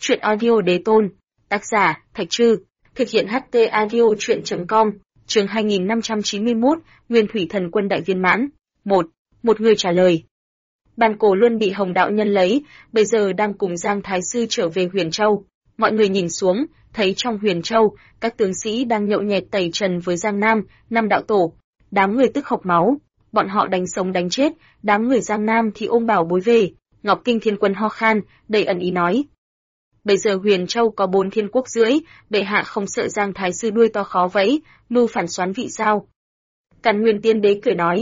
Chuyện audio đế tôn. Tác giả, Thạch Trư. Thực hiện HT audio chuyện.com. Chương 2591, Nguyên Thủy Thần Quân đại viên mãn. 1. Một người trả lời. Bàn cổ luôn bị Hồng đạo nhân lấy, bây giờ đang cùng Giang Thái Sư trở về Huyền Châu. Mọi người nhìn xuống, thấy trong Huyền Châu, các tướng sĩ đang nhậu nhẹt tẩy trần với Giang Nam, năm đạo tổ. Đám người tức hộc máu, bọn họ đánh sống đánh chết, đám người Giang Nam thì ôm bảo bối về. Ngọc Kinh Thiên Quân ho khan, đầy ẩn ý nói. Bây giờ Huyền Châu có 4 thiên quốc rưỡi, bệ hạ không sợ Giang Thái Sư đuôi to khó vẫy, mưu phản soán vị sao? Càn Nguyên Tiên Đế cười nói.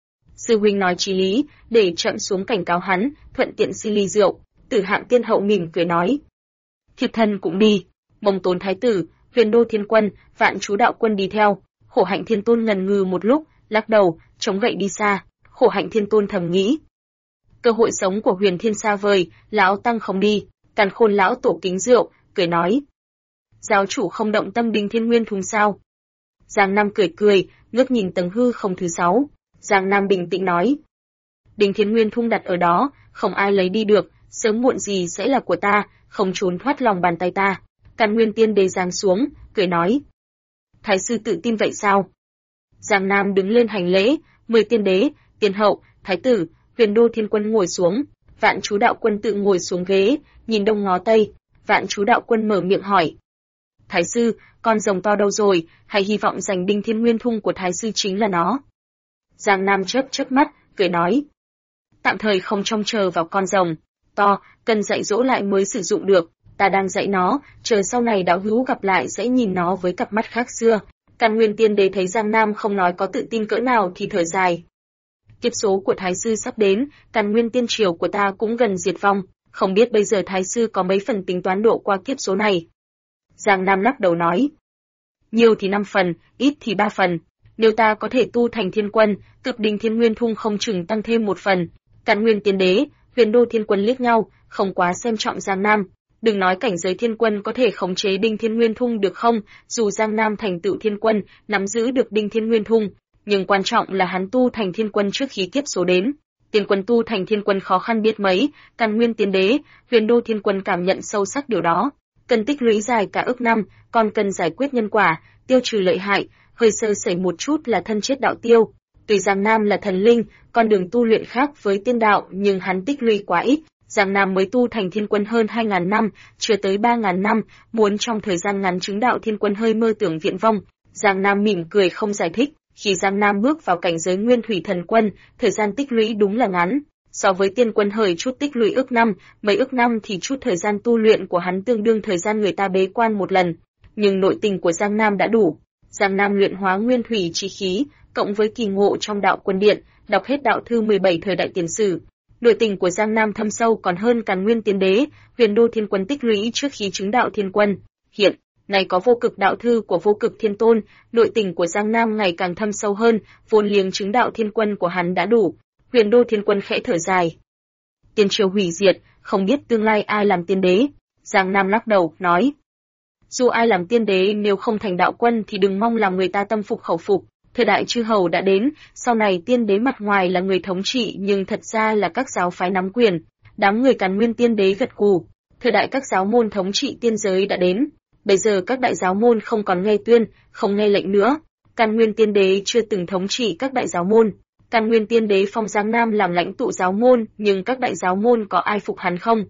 Sư huynh nói chí lý, để chậm xuống cảnh cáo hắn, thuận tiện xin ly rượu. Tử Hạng Tiên Hậu mỉm cười nói. Thiệp thân cũng đi. Mông Tốn Thái Tử, Huyền Đô Thiên Quân, Vạn Chú Đạo Quân đi theo. Khổ Hạnh Thiên Tôn ngần ngừ một lúc, lắc đầu, chống gậy đi xa. Khổ Hạnh Thiên Tôn thầm nghĩ. Cơ hội sống của Huyền Thiên xa vời, lão tăng không đi. Càn Khôn lão tổ kính rượu, cười nói. Giáo chủ không động tâm Đinh Thiên Nguyên Thung sao? Giang Nam cười cười, ngước nhìn tầng hư không thứ 6. Giang Nam bình tĩnh nói. Đinh Thiên Nguyên Thung đặt ở đó, không ai lấy đi được, sớm muộn gì sẽ là của ta, không trốn thoát lòng bàn tay ta. Càn Nguyên Tiên Đế giáng xuống, cười nói. Thái sư tự tin vậy sao? Giang Nam đứng lên hành lễ, 10 tiên đế, tiên hậu, thái tử, Huyền Đô Thiên Quân ngồi xuống. Vạn Chú Đạo Quân tự ngồi xuống ghế, nhìn đông ngó tây. Vạn Chú Đạo Quân mở miệng hỏi. Thái sư, con rồng to đâu rồi, hay hy vọng giành Đinh Thiên Nguyên Thung của Thái sư chính là nó? Giang Nam chớp mắt, cười nói. Tạm thời không trông chờ vào con rồng to, cần dạy dỗ lại mới sử dụng được. Ta đang dạy nó, chờ sau này đạo hữu gặp lại sẽ nhìn nó với cặp mắt khác xưa. Càn Nguyên Tiên Đế thấy Giang Nam không nói có tự tin cỡ nào thì thở dài. Kiếp số của Thái sư sắp đến, Càn Nguyên Tiên Triều của ta cũng gần diệt vong, không biết bây giờ Thái sư có mấy phần tính toán độ qua kiếp số này. Giang Nam lắc đầu nói. Nhiều thì 5 phần, ít thì 3 phần. Nếu ta có thể tu thành thiên quân, cướp Đinh Thiên Nguyên Thung không chừng tăng thêm 1 phần. Càn Nguyên Tiên Đế, Huyền Đô Thiên Quân liếc nhau, không quá xem trọng Giang Nam. Đừng nói cảnh giới thiên quân có thể khống chế Đinh Thiên Nguyên Thung được không, dù Giang Nam thành tựu thiên quân, nắm giữ được Đinh Thiên Nguyên Thung, nhưng quan trọng là hắn tu thành thiên quân trước khi kiếp số đến. Tiên quân tu thành thiên quân khó khăn biết mấy, Càn Nguyên Tiên Đế, Huyền Đô Thiên Quân cảm nhận sâu sắc điều đó. Cần tích lũy dài cả ức năm, còn cần giải quyết nhân quả, tiêu trừ lợi hại, hơi sơ sẩy một chút là thân chết đạo tiêu. Tuy Giang Nam là thần linh, con đường tu luyện khác với tiên đạo, nhưng hắn tích lũy quá ít. Giang Nam mới tu thành thiên quân hơn 2.000 năm, chưa tới 3.000 năm, muốn trong thời gian ngắn chứng đạo thiên quân hơi mơ tưởng viễn vông. Giang Nam mỉm cười không giải thích, khi Giang Nam bước vào cảnh giới Nguyên Thủy Thần Quân, thời gian tích lũy đúng là ngắn. So với tiên quân hời chút tích lũy ức năm, mấy ức năm thì chút thời gian tu luyện của hắn tương đương thời gian người ta bế quan một lần. Nhưng nội tình của Giang Nam đã đủ. Giang Nam luyện hóa Nguyên Thủy chi khí, cộng với kỳ ngộ trong đạo quân điện, đọc hết đạo thư 17 thời đại tiền sử. Nội tình của Giang Nam thâm sâu còn hơn Càn Nguyên Tiên Đế, Huyền Đô Thiên Quân tích lũy trước khi chứng đạo thiên quân. Hiện nay có vô cực đạo thư của vô cực thiên tôn, nội tình của Giang Nam ngày càng thâm sâu hơn, vốn liếng chứng đạo thiên quân của hắn đã đủ. Huyền Đô Thiên Quân khẽ thở dài. Tiên triều hủy diệt, không biết tương lai ai làm tiên đế. Giang Nam lắc đầu, nói. Dù ai làm tiên đế nếu không thành đạo quân thì đừng mong làm người ta tâm phục khẩu phục. Thời đại chư hầu đã đến, sau này tiên đế mặt ngoài là người thống trị nhưng thật ra là các giáo phái nắm quyền. Đám người Càn Nguyên Tiên Đế gật gù. Thời đại các giáo môn thống trị tiên giới đã đến. Bây giờ các đại giáo môn không còn nghe tuyên, không nghe lệnh nữa. Càn Nguyên Tiên Đế chưa từng thống trị các đại giáo môn. Càn Nguyên Tiên Đế phong Giang Nam làm lãnh tụ giáo môn, nhưng các đại giáo môn có ai phục hắn không?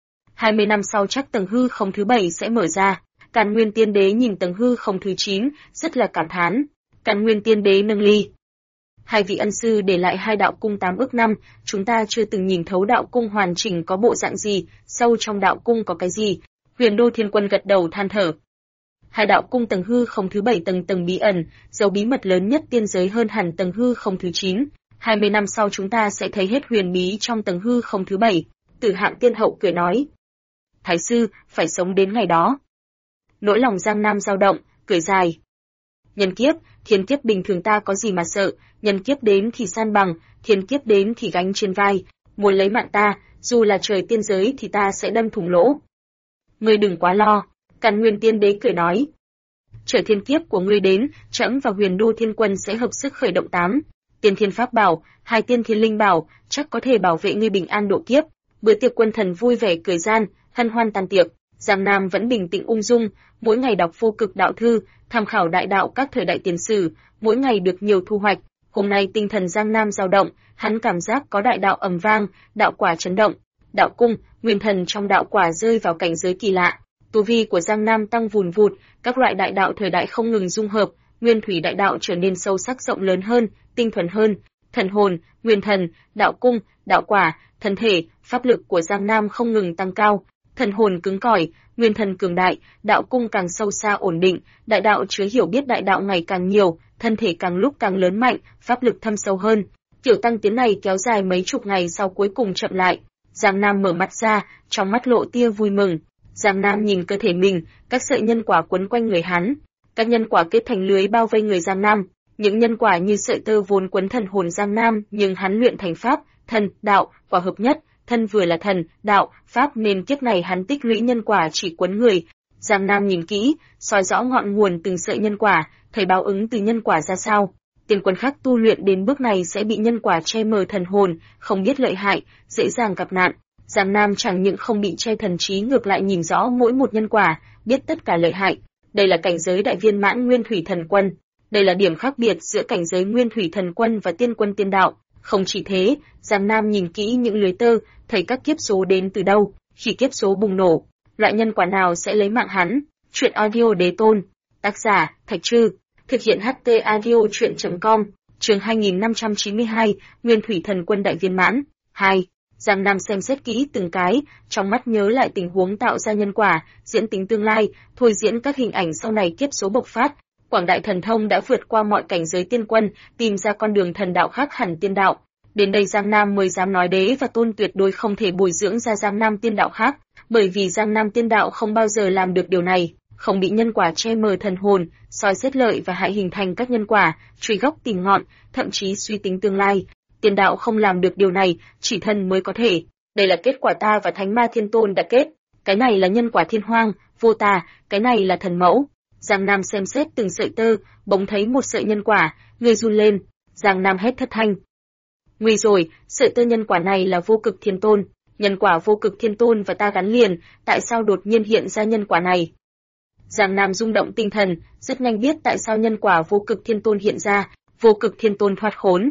20 năm sau chắc tầng hư không thứ 7 sẽ mở ra. Càn Nguyên Tiên Đế nhìn tầng hư không thứ 9, rất là cảm thán. Càn Nguyên Tiên Đế nâng ly. Hai vị ân sư để lại 2 đạo cung 8 ức năm, chúng ta chưa từng nhìn thấu đạo cung hoàn chỉnh có bộ dạng gì, sâu trong đạo cung có cái gì. Huyền Đô Thiên Quân gật đầu than thở. 2 đạo cung tầng hư không thứ 7 tầng bí ẩn, dấu bí mật lớn nhất tiên giới hơn hẳn tầng hư không thứ 9. 20 năm sau chúng ta sẽ thấy hết huyền bí trong tầng hư không thứ 7. Tử Hạng Tiên Hậu cười nói. Thái sư, phải sống đến ngày đó. Nỗi lòng Giang Nam dao động, cười dài. Nhân kiếp, thiên kiếp bình thường ta có gì mà sợ, nhân kiếp đến thì san bằng, thiên kiếp đến thì gánh trên vai. Muốn lấy mạng ta, dù là trời tiên giới thì ta sẽ đâm thủng lỗ. Ngươi đừng quá lo. Càn Nguyên Tiên Đế cười nói. Chờ thiên kiếp của ngươi đến, trẫm và Huyền Đô Thiên Quân sẽ hợp sức khởi động 8 tiên thiên pháp bảo, 2 tiên thiên linh bảo, chắc có thể bảo vệ ngươi bình an độ kiếp. Bữa tiệc quân thần vui vẻ cười gian, hân hoan tan tiệc. Giang Nam vẫn bình tĩnh ung dung, mỗi ngày đọc vô cực đạo thư, tham khảo đại đạo các thời đại tiền sử, mỗi ngày được nhiều thu hoạch. Hôm nay tinh thần Giang Nam dao động, hắn cảm giác có đại đạo ầm vang, đạo quả chấn động. Đạo cung, nguyên thần trong đạo quả rơi vào cảnh giới kỳ lạ. Tu vi của Giang Nam tăng vùn vụt, các loại đại đạo thời đại không ngừng dung hợp, nguyên thủy đại đạo trở nên sâu sắc rộng lớn hơn, tinh thuần hơn. Thần hồn, nguyên thần, đạo cung, đạo quả, thân thể, pháp lực của Giang Nam không ngừng tăng cao. Thần hồn cứng cỏi, nguyên thần cường đại, đạo cung càng sâu xa ổn định, đại đạo chứa hiểu biết đại đạo ngày càng nhiều, thân thể càng lúc càng lớn mạnh, pháp lực thâm sâu hơn. Kiểu tăng tiến này kéo dài mấy chục ngày sau cuối cùng chậm lại. Giang Nam mở mắt ra, trong mắt lộ tia vui mừng. Giang Nam nhìn cơ thể mình, các sợi nhân quả quấn quanh người hắn. Các nhân quả kết thành lưới bao vây người Giang Nam. Những nhân quả như sợi tơ vốn quấn thần hồn Giang Nam, nhưng hắn luyện thành pháp, thần, đạo, quả hợp nhất. Thân vừa là thần, đạo, pháp nên kiếp này hắn tích lũy nhân quả chỉ quấn người. Giang Nam nhìn kỹ, soi rõ ngọn nguồn từng sợi nhân quả, thấy báo ứng từ nhân quả ra sao. Tiền quân khác tu luyện đến bước này sẽ bị nhân quả che mờ thần hồn, không biết lợi hại, dễ dàng gặp nạn. Giang Nam chẳng những không bị che thần trí ngược lại nhìn rõ mỗi một nhân quả, biết tất cả lợi hại. Đây là cảnh giới đại viên mãn nguyên thủy thần quân. Đây là điểm khác biệt giữa cảnh giới nguyên thủy thần quân và tiên quân tiên đạo. Không chỉ thế, Giang Nam nhìn kỹ những lưới tơ, thấy các kiếp số đến từ đâu, khi kiếp số bùng nổ, loại nhân quả nào sẽ lấy mạng hắn. Truyện audio Đế Tôn, tác giả Thạch Trư, thực hiện HT audio truyện.com, chương 2592, Nguyên Thủy Thần Quân đại viên mãn. 2. Giang Nam xem xét kỹ từng cái, trong mắt nhớ lại tình huống tạo ra nhân quả, diễn tính tương lai, thôi diễn các hình ảnh sau này kiếp số bộc phát. Quảng đại thần thông đã vượt qua mọi cảnh giới tiên quân, tìm ra con đường thần đạo khác hẳn tiên đạo. Đến đây Giang Nam mới dám nói Đế và Tôn tuyệt đối không thể bồi dưỡng ra Giang Nam tiên đạo khác, bởi vì Giang Nam tiên đạo không bao giờ làm được điều này, không bị nhân quả che mờ thần hồn, soi xét lợi và hại hình thành các nhân quả, truy gốc tìm ngọn, thậm chí suy tính tương lai. Tiên đạo không làm được điều này, chỉ thần mới có thể. Đây là kết quả ta và Thánh Ma Thiên Tôn đã kết. Cái này là nhân quả thiên hoang, vô tà, cái này là thần mẫu. Giang Nam xem xét từng sợi tơ, bỗng thấy một sợi nhân quả, người run lên. Giang Nam hét thất thanh. Nguy rồi, sợi tơ nhân quả này là vô cực thiên tôn. Nhân quả vô cực thiên tôn và ta gắn liền, tại sao đột nhiên hiện ra nhân quả này? Giang Nam rung động tinh thần, rất nhanh biết tại sao nhân quả vô cực thiên tôn hiện ra, vô cực thiên tôn thoát khốn.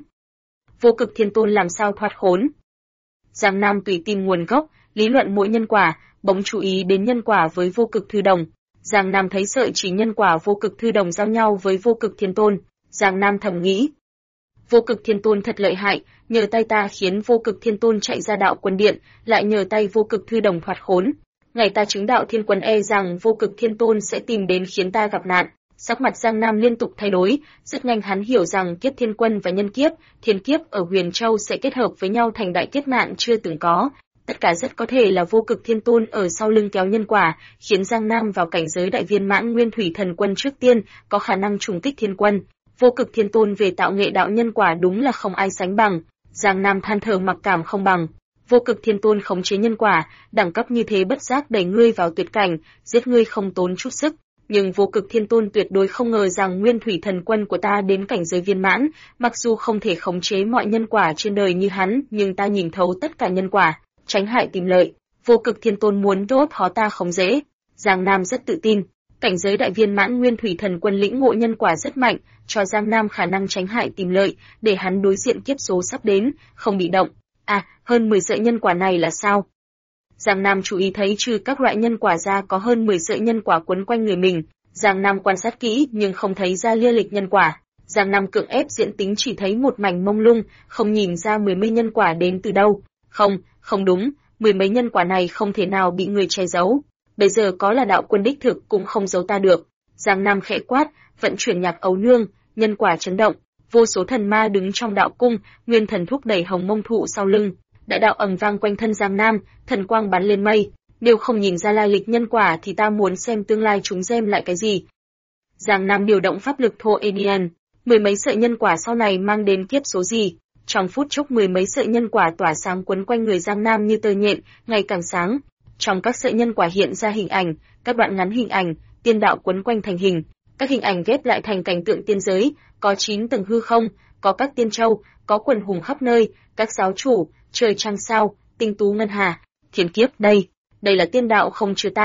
Vô cực thiên tôn làm sao thoát khốn? Giang Nam tùy tìm nguồn gốc, lý luận mỗi nhân quả, bỗng chú ý đến nhân quả với vô cực thư đồng. Giang Nam thấy sợi chỉ nhân quả vô cực thư đồng giao nhau với vô cực thiên tôn. Giang Nam thầm nghĩ, vô cực thiên tôn thật lợi hại, nhờ tay ta khiến vô cực thiên tôn chạy ra đạo quân điện, lại nhờ tay vô cực thư đồng thoát khốn. Ngày ta chứng đạo thiên quân e rằng vô cực thiên tôn sẽ tìm đến khiến ta gặp nạn. Sắc mặt Giang Nam liên tục thay đổi, rất nhanh hắn hiểu rằng kiếp thiên quân và nhân kiếp, thiên kiếp ở Huyền Châu sẽ kết hợp với nhau thành đại kiếp nạn chưa từng có. Tất cả rất có thể là vô cực thiên tôn ở sau lưng kéo nhân quả, khiến Giang Nam vào cảnh giới đại viên mãn nguyên thủy thần quân trước tiên, có khả năng trùng kích thiên quân. Vô cực thiên tôn về tạo nghệ đạo nhân quả đúng là không ai sánh bằng. Giang Nam than thở mặc cảm không bằng. Vô cực thiên tôn khống chế nhân quả, đẳng cấp như thế bất giác đẩy ngươi vào tuyệt cảnh, giết ngươi không tốn chút sức. Nhưng vô cực thiên tôn tuyệt đối không ngờ rằng nguyên thủy thần quân của ta đến cảnh giới viên mãn, mặc dù không thể khống chế mọi nhân quả trên đời như hắn, nhưng ta nhìn thấu tất cả nhân quả, tránh hại tìm lợi. Vô cực thiên tôn muốn đốt khó ta không dễ. Giang Nam rất tự tin, cảnh giới đại viên mãn nguyên thủy thần quân lĩnh ngộ nhân quả rất mạnh, cho Giang Nam khả năng tránh hại tìm lợi, để hắn đối diện kiếp số sắp đến, không bị động. À, hơn 10 sợi nhân quả này là sao? Giang Nam chú ý thấy trừ các loại nhân quả ra có hơn 10 sợi nhân quả quấn quanh người mình. Giang Nam quan sát kỹ nhưng không thấy ra lia lịch nhân quả. Giang Nam cưỡng ép diễn tính chỉ thấy một mảnh mông lung, không nhìn ra 10 mấy nhân quả đến từ đâu. Không đúng, 10 mấy nhân quả này không thể nào bị người che giấu. Bây giờ có là đạo quân đích thực cũng không giấu ta được. Giang Nam khẽ quát, vận chuyển nhạc ấu nương, nhân quả chấn động. Vô số thần ma đứng trong đạo cung, nguyên thần thúc đẩy hồng mông thụ sau lưng. Đại đạo ầm vang quanh thân Giang Nam, thần quang bắn lên mây. Nếu không nhìn ra lai lịch nhân quả thì ta muốn xem tương lai chúng gem lại cái gì. Giang Nam điều động pháp lực thô Edian, 10 mấy sợi nhân quả sau này mang đến kiếp số gì. Trong phút chốc 10 mấy sợi nhân quả tỏa sáng quấn quanh người Giang Nam như tơ nhện, ngày càng sáng. Trong các sợi nhân quả hiện ra hình ảnh, các đoạn ngắn hình ảnh, tiên đạo quấn quanh thành hình. Các hình ảnh ghép lại thành cảnh tượng tiên giới, có 9 tầng hư không, có các tiên châu, có quần hùng khắp nơi, các giáo chủ, trời trăng sao, tinh tú ngân hà, thiên kiếp đây là tiên đạo không chứa ta,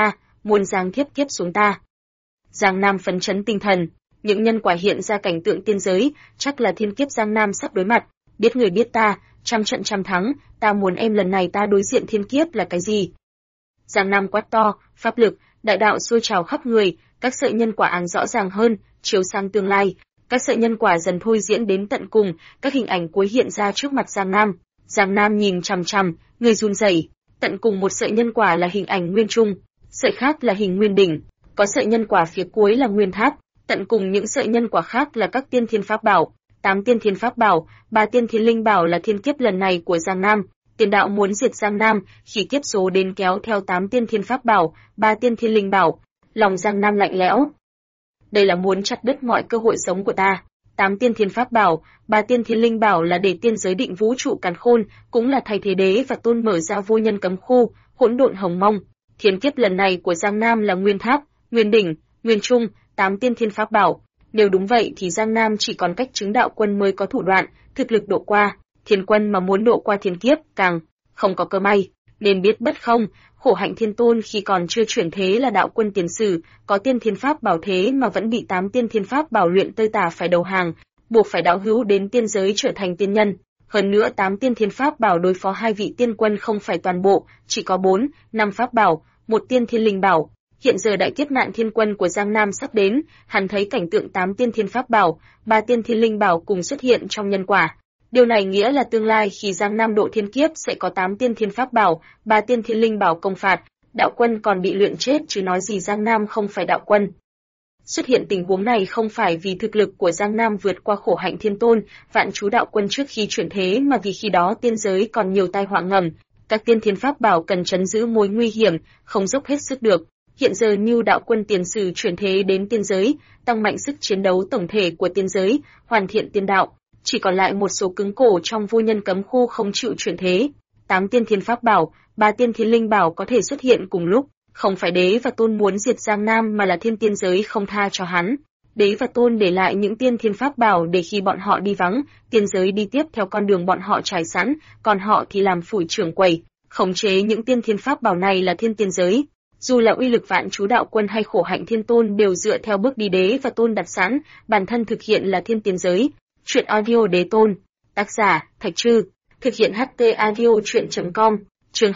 muôn giáng thiếp kiếp xuống ta. Giang Nam phấn chấn tinh thần, những nhân quả hiện ra cảnh tượng tiên giới, chắc là thiên kiếp Giang Nam sắp đối mặt, biết người biết ta, trăm trận trăm thắng, ta muốn em lần này ta đối diện thiên kiếp là cái gì? Giang Nam quát to, pháp lực, đại đạo sôi trào khắp người, các sợi nhân quả áng rõ ràng hơn, chiếu sang tương lai, các sợi nhân quả dần thôi diễn đến tận cùng, các hình ảnh cuối hiện ra trước mặt Giang Nam. Giang Nam nhìn chằm chằm, người run rẩy. Tận cùng một sợi nhân quả là hình ảnh nguyên trung, sợi khác là hình nguyên đỉnh, có sợi nhân quả phía cuối là nguyên tháp, tận cùng những sợi nhân quả khác là các tiên thiên pháp bảo, 8 tiên thiên pháp bảo, 3 tiên thiên linh bảo là thiên kiếp lần này của Giang Nam. Tiền đạo muốn diệt Giang Nam, khi kiếp số đến kéo theo 8 tiên thiên pháp bảo, 3 tiên thiên linh bảo. Lòng Giang Nam lạnh lẽo. Đây là muốn chặt đứt mọi cơ hội sống của ta. 8 tiên thiên pháp bảo, 3 tiên thiên linh bảo là để tiên giới định vũ trụ càn khôn, cũng là thay thế đế và tôn mở ra vô nhân cấm khu, hỗn độn hồng mông. Thiên kiếp lần này của Giang Nam là nguyên tháp, nguyên đỉnh, nguyên trung, 8 tiên thiên pháp bảo. Nếu đúng vậy thì Giang Nam chỉ còn cách chứng đạo quân mới có thủ đoạn, thực lực độ qua. Thiên quân mà muốn độ qua thiên kiếp càng không có cơ may, nên biết bất không, khổ hạnh thiên tôn khi còn chưa chuyển thế là đạo quân tiền sử, có tiên thiên pháp bảo thế mà vẫn bị 8 tiên thiên pháp bảo luyện tơi tả phải đầu hàng, buộc phải đạo hữu đến tiên giới trở thành tiên nhân. Hơn nữa 8 tiên thiên pháp bảo đối phó 2 vị tiên quân không phải toàn bộ, chỉ có 4, 5 pháp bảo, 1 tiên thiên linh bảo. Hiện giờ đại kiếp nạn thiên quân của Giang Nam sắp đến, hắn thấy cảnh tượng 8 tiên thiên pháp bảo, 3 tiên thiên linh bảo cùng xuất hiện trong nhân quả. Điều này nghĩa là tương lai khi Giang Nam độ thiên kiếp sẽ có 8 tiên thiên pháp bảo, 3 tiên thiên linh bảo công phạt, đạo quân còn bị luyện chết chứ nói gì Giang Nam không phải đạo quân. Xuất hiện tình huống này không phải vì thực lực của Giang Nam vượt qua khổ hạnh thiên tôn, vạn chú đạo quân trước khi chuyển thế mà vì khi đó tiên giới còn nhiều tai họa ngầm, các tiên thiên pháp bảo cần trấn giữ mối nguy hiểm, không dốc hết sức được. Hiện giờ như đạo quân tiền sử chuyển thế đến tiên giới, tăng mạnh sức chiến đấu tổng thể của tiên giới, hoàn thiện tiên đạo. Chỉ còn lại một số cứng cổ trong vô nhân cấm khu không chịu chuyển thế. 8 tiên thiên pháp bảo, 3 tiên thiên linh bảo có thể xuất hiện cùng lúc, không phải đế và tôn muốn diệt Giang Nam mà là thiên tiên giới không tha cho hắn. Đế và tôn để lại những tiên thiên pháp bảo để khi bọn họ đi vắng, tiên giới đi tiếp theo con đường bọn họ trải sẵn, còn họ thì làm phủi trưởng quầy, khống chế những tiên thiên pháp bảo này là thiên tiên giới. Dù là uy lực vạn chú đạo quân hay khổ hạnh thiên tôn đều dựa theo bước đi đế và tôn đặt sẵn, bản thân thực hiện là thiên tiên giới. Truyện audio đế tôn, tác giả Thạch Trư, thực hiện HT audio truyện.com, chương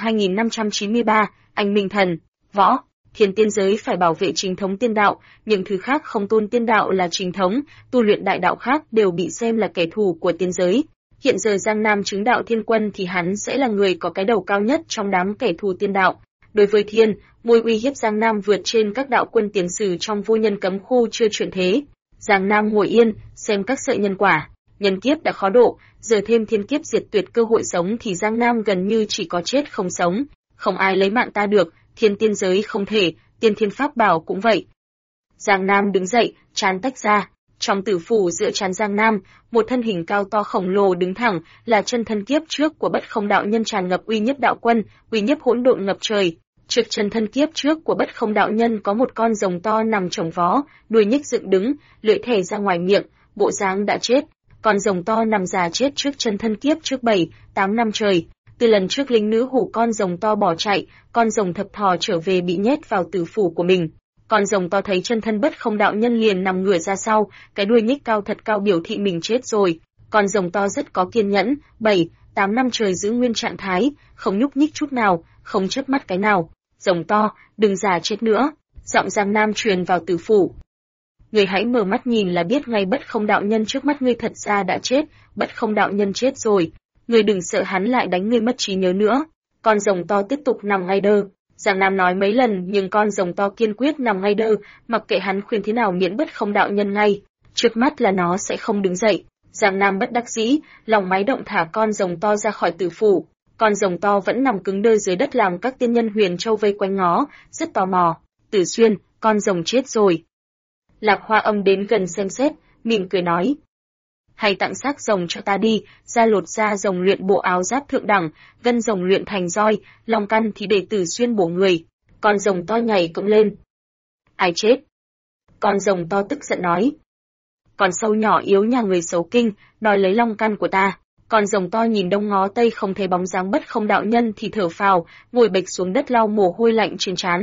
2593, anh minh thần, võ, thiên tiên giới phải bảo vệ chính thống tiên đạo, những thứ khác không tôn tiên đạo là chính thống, tu luyện đại đạo khác đều bị xem là kẻ thù của tiên giới. Hiện giờ Giang Nam chứng đạo thiên quân thì hắn sẽ là người có cái đầu cao nhất trong đám kẻ thù tiên đạo. Đối với thiên, mối uy hiếp Giang Nam vượt trên các đạo quân tiền sử trong vô nhân cấm khu chưa chuyển thế. Giang Nam ngồi yên, xem các sợi nhân quả, nhân kiếp đã khó độ, giờ thêm thiên kiếp diệt tuyệt cơ hội sống thì Giang Nam gần như chỉ có chết không sống, không ai lấy mạng ta được, thiên tiên giới không thể, tiên thiên pháp bảo cũng vậy. Giang Nam đứng dậy, trán tách ra, trong tử phủ giữa trán Giang Nam, một thân hình cao to khổng lồ đứng thẳng, là chân thân kiếp trước của Bất Không đạo nhân tràn ngập uy nhiếp đạo quân, uy nhiếp hỗn độn ngập trời. Trước chân thân kiếp trước của Bất Không đạo nhân có một con rồng to nằm chồng vó, đuôi nhích dựng đứng, lưỡi thè ra ngoài miệng, bộ dáng đã chết. Con rồng to nằm già chết trước chân thân kiếp trước 7, 8 năm trời. Từ lần trước linh nữ hủ con rồng to bỏ chạy, con rồng thập thò trở về bị nhét vào tử phủ của mình. Con rồng to thấy chân thân Bất Không đạo nhân liền nằm ngửa ra sau, cái đuôi nhích cao thật cao biểu thị mình chết rồi. Con rồng to rất có kiên nhẫn, 7, 8 năm trời giữ nguyên trạng thái, không nhúc nhích chút nào, không chớp mắt cái nào. Rồng to, đừng già chết nữa. Giọng Giang Nam truyền vào tử phủ. Người hãy mở mắt nhìn là biết ngay Bất Không đạo nhân trước mắt ngươi thật ra đã chết, Bất Không đạo nhân chết rồi. Ngươi đừng sợ hắn lại đánh ngươi mất trí nhớ nữa. Con rồng to tiếp tục nằm ngay đơ. Giang Nam nói mấy lần nhưng con rồng to kiên quyết nằm ngay đơ, mặc kệ hắn khuyên thế nào miễn Bất Không đạo nhân ngay. Trước mắt là nó sẽ không đứng dậy. Giang Nam bất đắc dĩ, lòng máy động thả con rồng to ra khỏi tử phủ. Con rồng to vẫn nằm cứng đơ dưới đất làm các tiên nhân Huyền Châu vây quanh ngó, rất tò mò. Tử Xuyên, con rồng chết rồi. Lạc Hoa Âm đến gần xem xét, mỉm cười nói. Hay tặng xác rồng cho ta đi, ra lột da rồng luyện bộ áo giáp thượng đẳng, gân rồng luyện thành roi, long căn thì để Tử Xuyên bổ người. Con rồng to nhảy cẫng lên. Ai chết? Con rồng to tức giận nói. Con sâu nhỏ yếu nhà người xấu kinh, đòi lấy long căn của ta. Con rồng to nhìn đông ngó tây không thấy bóng dáng Bất Không đạo nhân thì thở phào, ngồi bệt xuống đất lau mồ hôi lạnh trên trán.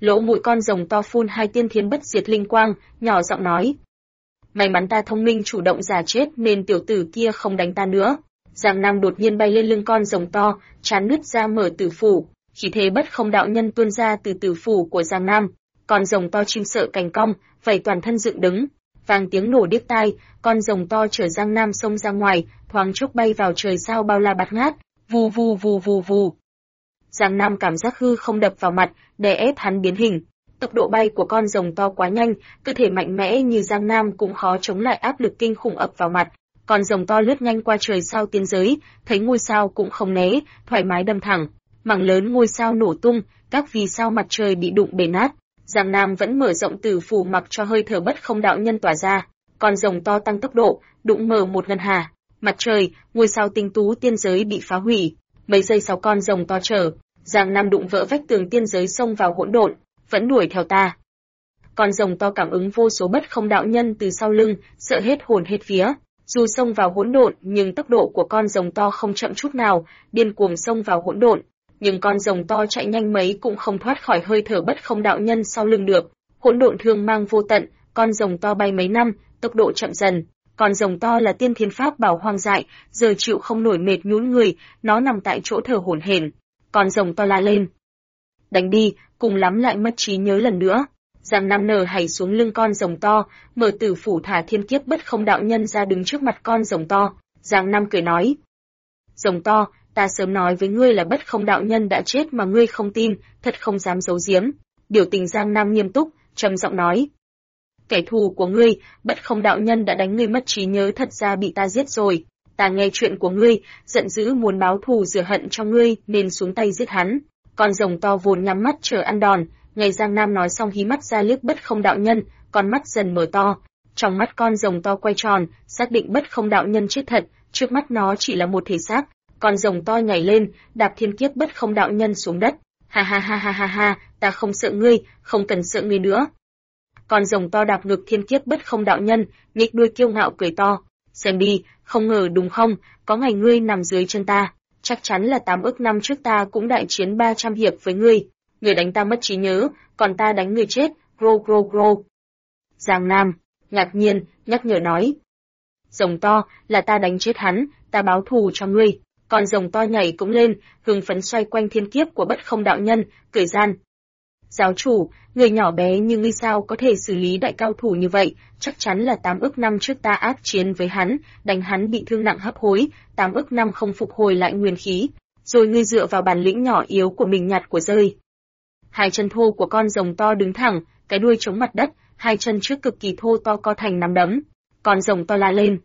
lỗ mũi con rồng to phun 2 tiên thiên bất diệt linh quang, nhỏ giọng nói: may mắn ta thông minh chủ động giả chết nên tiểu tử kia không đánh ta nữa. Giang Nam đột nhiên bay lên lưng con rồng to, trán nứt ra mở tử phủ, khí thế bất không đạo nhân tuôn ra từ tử phủ của Giang Nam. Con rồng to chim sợ cành cong, vảy toàn thân dựng đứng, vang tiếng nổ điếc tai, con rồng to chở Giang Nam xông ra ngoài, thoáng chốc bay vào trời sao bao la bạt ngát, vù vù vù vù vù. Giang Nam cảm giác hư không đập vào mặt, đè ép hắn biến hình. Tốc độ bay của con rồng to quá nhanh, cơ thể mạnh mẽ như Giang Nam cũng khó chống lại áp lực kinh khủng ập vào mặt. Con rồng to lướt nhanh qua trời sao tiên giới, thấy ngôi sao cũng không né, thoải mái đâm thẳng. Mảng lớn ngôi sao nổ tung, các vì sao mặt trời bị đụng bể nát. Giang Nam vẫn mở rộng tử phủ mặc cho hơi thở bất không đạo nhân tỏa ra. Con rồng to tăng tốc độ, đụng mở một ngân hà. Mặt trời, ngôi sao tinh tú tiên giới bị phá hủy. Mấy giây sau con rồng to chở, Giang Nam đụng vỡ vách tường tiên giới xông vào hỗn độn, vẫn đuổi theo ta. Con rồng to cảm ứng vô số bất không đạo nhân từ sau lưng, sợ hết hồn hết vía. Dù xông vào hỗn độn, nhưng tốc độ của con rồng to không chậm chút nào, điên cuồng xông vào hỗn độn. Nhưng con rồng to chạy nhanh mấy cũng không thoát khỏi hơi thở bất không đạo nhân sau lưng được. Hỗn độn thương mang vô tận, con rồng to bay mấy năm, tốc độ chậm dần. Con rồng to là tiên thiên pháp bảo hoang dại, giờ chịu không nổi mệt nhũn người, nó nằm tại chỗ thở hổn hển. Con rồng to la lên: đánh đi, cùng lắm lại mất trí nhớ lần nữa. Giang Nam nở hảy xuống lưng con rồng to, mở tử phủ thả thiên kiếp bất không đạo nhân ra đứng trước mặt con rồng to. Giang Nam cười nói: rồng to, ta sớm nói với ngươi là bất không đạo nhân đã chết mà ngươi không tin, thật không dám giấu giếm. Biểu tình Giang Nam nghiêm túc, trầm giọng nói: kẻ thù của ngươi, bất không đạo nhân đã đánh ngươi mất trí nhớ, thật ra bị ta giết rồi. Ta nghe chuyện của ngươi, giận dữ muốn báo thù rửa hận cho ngươi nên xuống tay giết hắn. Con rồng to vốn nhắm mắt chờ ăn đòn, nghe Giang Nam nói xong hí mắt ra liếc bất không đạo nhân, con mắt dần mở to. Trong mắt con rồng to quay tròn, xác định bất không đạo nhân chết thật, trước mắt nó chỉ là một thể xác. Con rồng to nhảy lên, đạp thiên kiếp bất không đạo nhân xuống đất. Ha ha ha ha ha ha, ta không sợ ngươi, không cần sợ ngươi nữa. Con rồng to đạp ngực thiên kiếp bất không đạo nhân, nhếch đuôi kiêu ngạo cười to. Xem đi, không ngờ đúng không, có ngày ngươi nằm dưới chân ta, chắc chắn là 8 ức năm trước ta cũng đại chiến 300 hiệp với ngươi. Ngươi đánh ta mất trí nhớ, còn ta đánh ngươi chết, gro. Giang Nam, ngạc nhiên, nhắc nhở nói. Rồng to, là ta đánh chết hắn, ta báo thù cho ngươi. Con rồng to nhảy cũng lên, hưng phấn xoay quanh thiên kiếp của bất không đạo nhân, cười gian. Giáo chủ, người nhỏ bé như ngươi sao có thể xử lý đại cao thủ như vậy, chắc chắn là 8 ức năm trước ta ác chiến với hắn, đánh hắn bị thương nặng hấp hối, 8 ức năm không phục hồi lại nguyên khí, rồi ngươi dựa vào bản lĩnh nhỏ yếu của mình nhặt của rơi. Hai chân thô của con rồng to đứng thẳng, cái đuôi chống mặt đất, hai chân trước cực kỳ thô to co thành nắm đấm. Con rồng to la lên.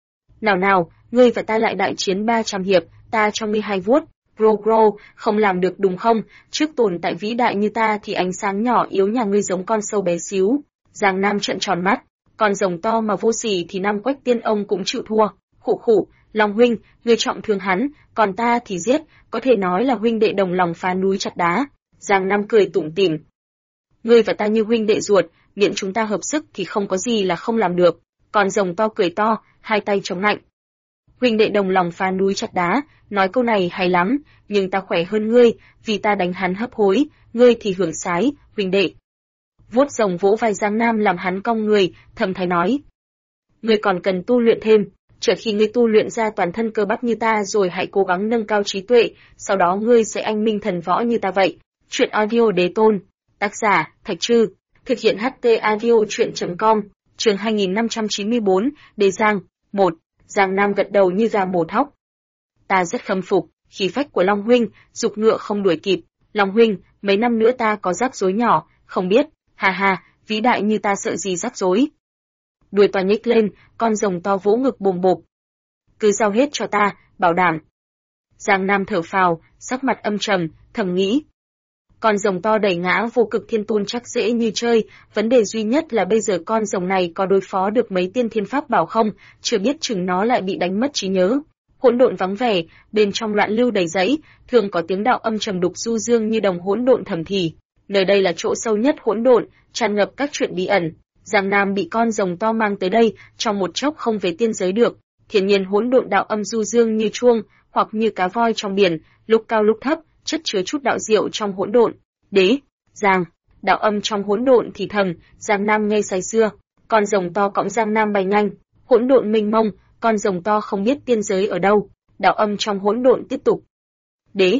Nào, ngươi và ta lại đại chiến 300 hiệp, ta cho ngươi 2 vuốt. Gro, không làm được đúng không? Trước tồn tại vĩ đại như ta thì ánh sáng nhỏ yếu nhà ngươi giống con sâu bé xíu. Giang Nam trợn tròn mắt, con rồng to mà vô sỉ thì Nam Quách Tiên ông cũng chịu thua. Khụ, Long huynh, ngươi trọng thương hắn, còn ta thì giết, có thể nói là huynh đệ đồng lòng phá núi chặt đá. Giang Nam cười tủm tỉm. Ngươi và ta như huynh đệ ruột, miễn chúng ta hợp sức thì không có gì là không làm được. Con rồng to cười to, hai tay chống lạnh. Huynh đệ đồng lòng phá núi chặt đá, nói câu này hay lắm, nhưng ta khỏe hơn ngươi, vì ta đánh hắn hấp hối, ngươi thì hưởng sái, huynh đệ. Vuốt rồng vỗ vai Giang Nam làm hắn cong người, thầm thái nói. Ngươi còn cần tu luyện thêm, chờ khi ngươi tu luyện ra toàn thân cơ bắp như ta rồi hãy cố gắng nâng cao trí tuệ, sau đó ngươi sẽ anh minh thần võ như ta vậy. Chuyện audio đế tôn, tác giả, Thạch Trư, thực hiện HT audio chuyện.com, chương 2594, Đế Giang, 1. Giang Nam gật đầu như gà mổ thóc. Ta rất khâm phục, khí phách của Long huynh, dục ngựa không đuổi kịp. Long huynh, mấy năm nữa ta có rắc rối nhỏ, không biết, ha, vĩ đại như ta sợ gì rắc rối. Đuôi to nhếch lên, con rồng to vỗ ngực bồm bộp. Cứ giao hết cho ta, bảo đảm. Giang Nam thở phào, sắc mặt âm trầm, thầm nghĩ. Con rồng to đẩy ngã vô cực thiên tôn chắc dễ như chơi, vấn đề duy nhất là bây giờ con rồng này có đối phó được mấy tiên thiên pháp bảo không, chưa biết chừng nó lại bị đánh mất trí nhớ. Hỗn độn vắng vẻ, bên trong loạn lưu đầy rẫy, thường có tiếng đạo âm trầm đục du dương như đồng hỗn độn thầm thì. Nơi đây là chỗ sâu nhất hỗn độn, tràn ngập các chuyện bí ẩn. Giang Nam bị con rồng to mang tới đây, trong một chốc không về tiên giới được. Thiên nhiên hỗn độn đạo âm du dương như chuông, hoặc như cá voi trong biển, lúc cao lúc thấp, chất chứa chút đạo diệu trong hỗn độn. Đế Giang, Đạo âm trong hỗn độn thì thầm, Giang Nam nghe say sưa. Con rồng to cõng Giang Nam bay nhanh, hỗn độn mênh mông, con rồng to không biết tiên giới ở đâu. Đạo âm trong hỗn độn tiếp tục. Đế,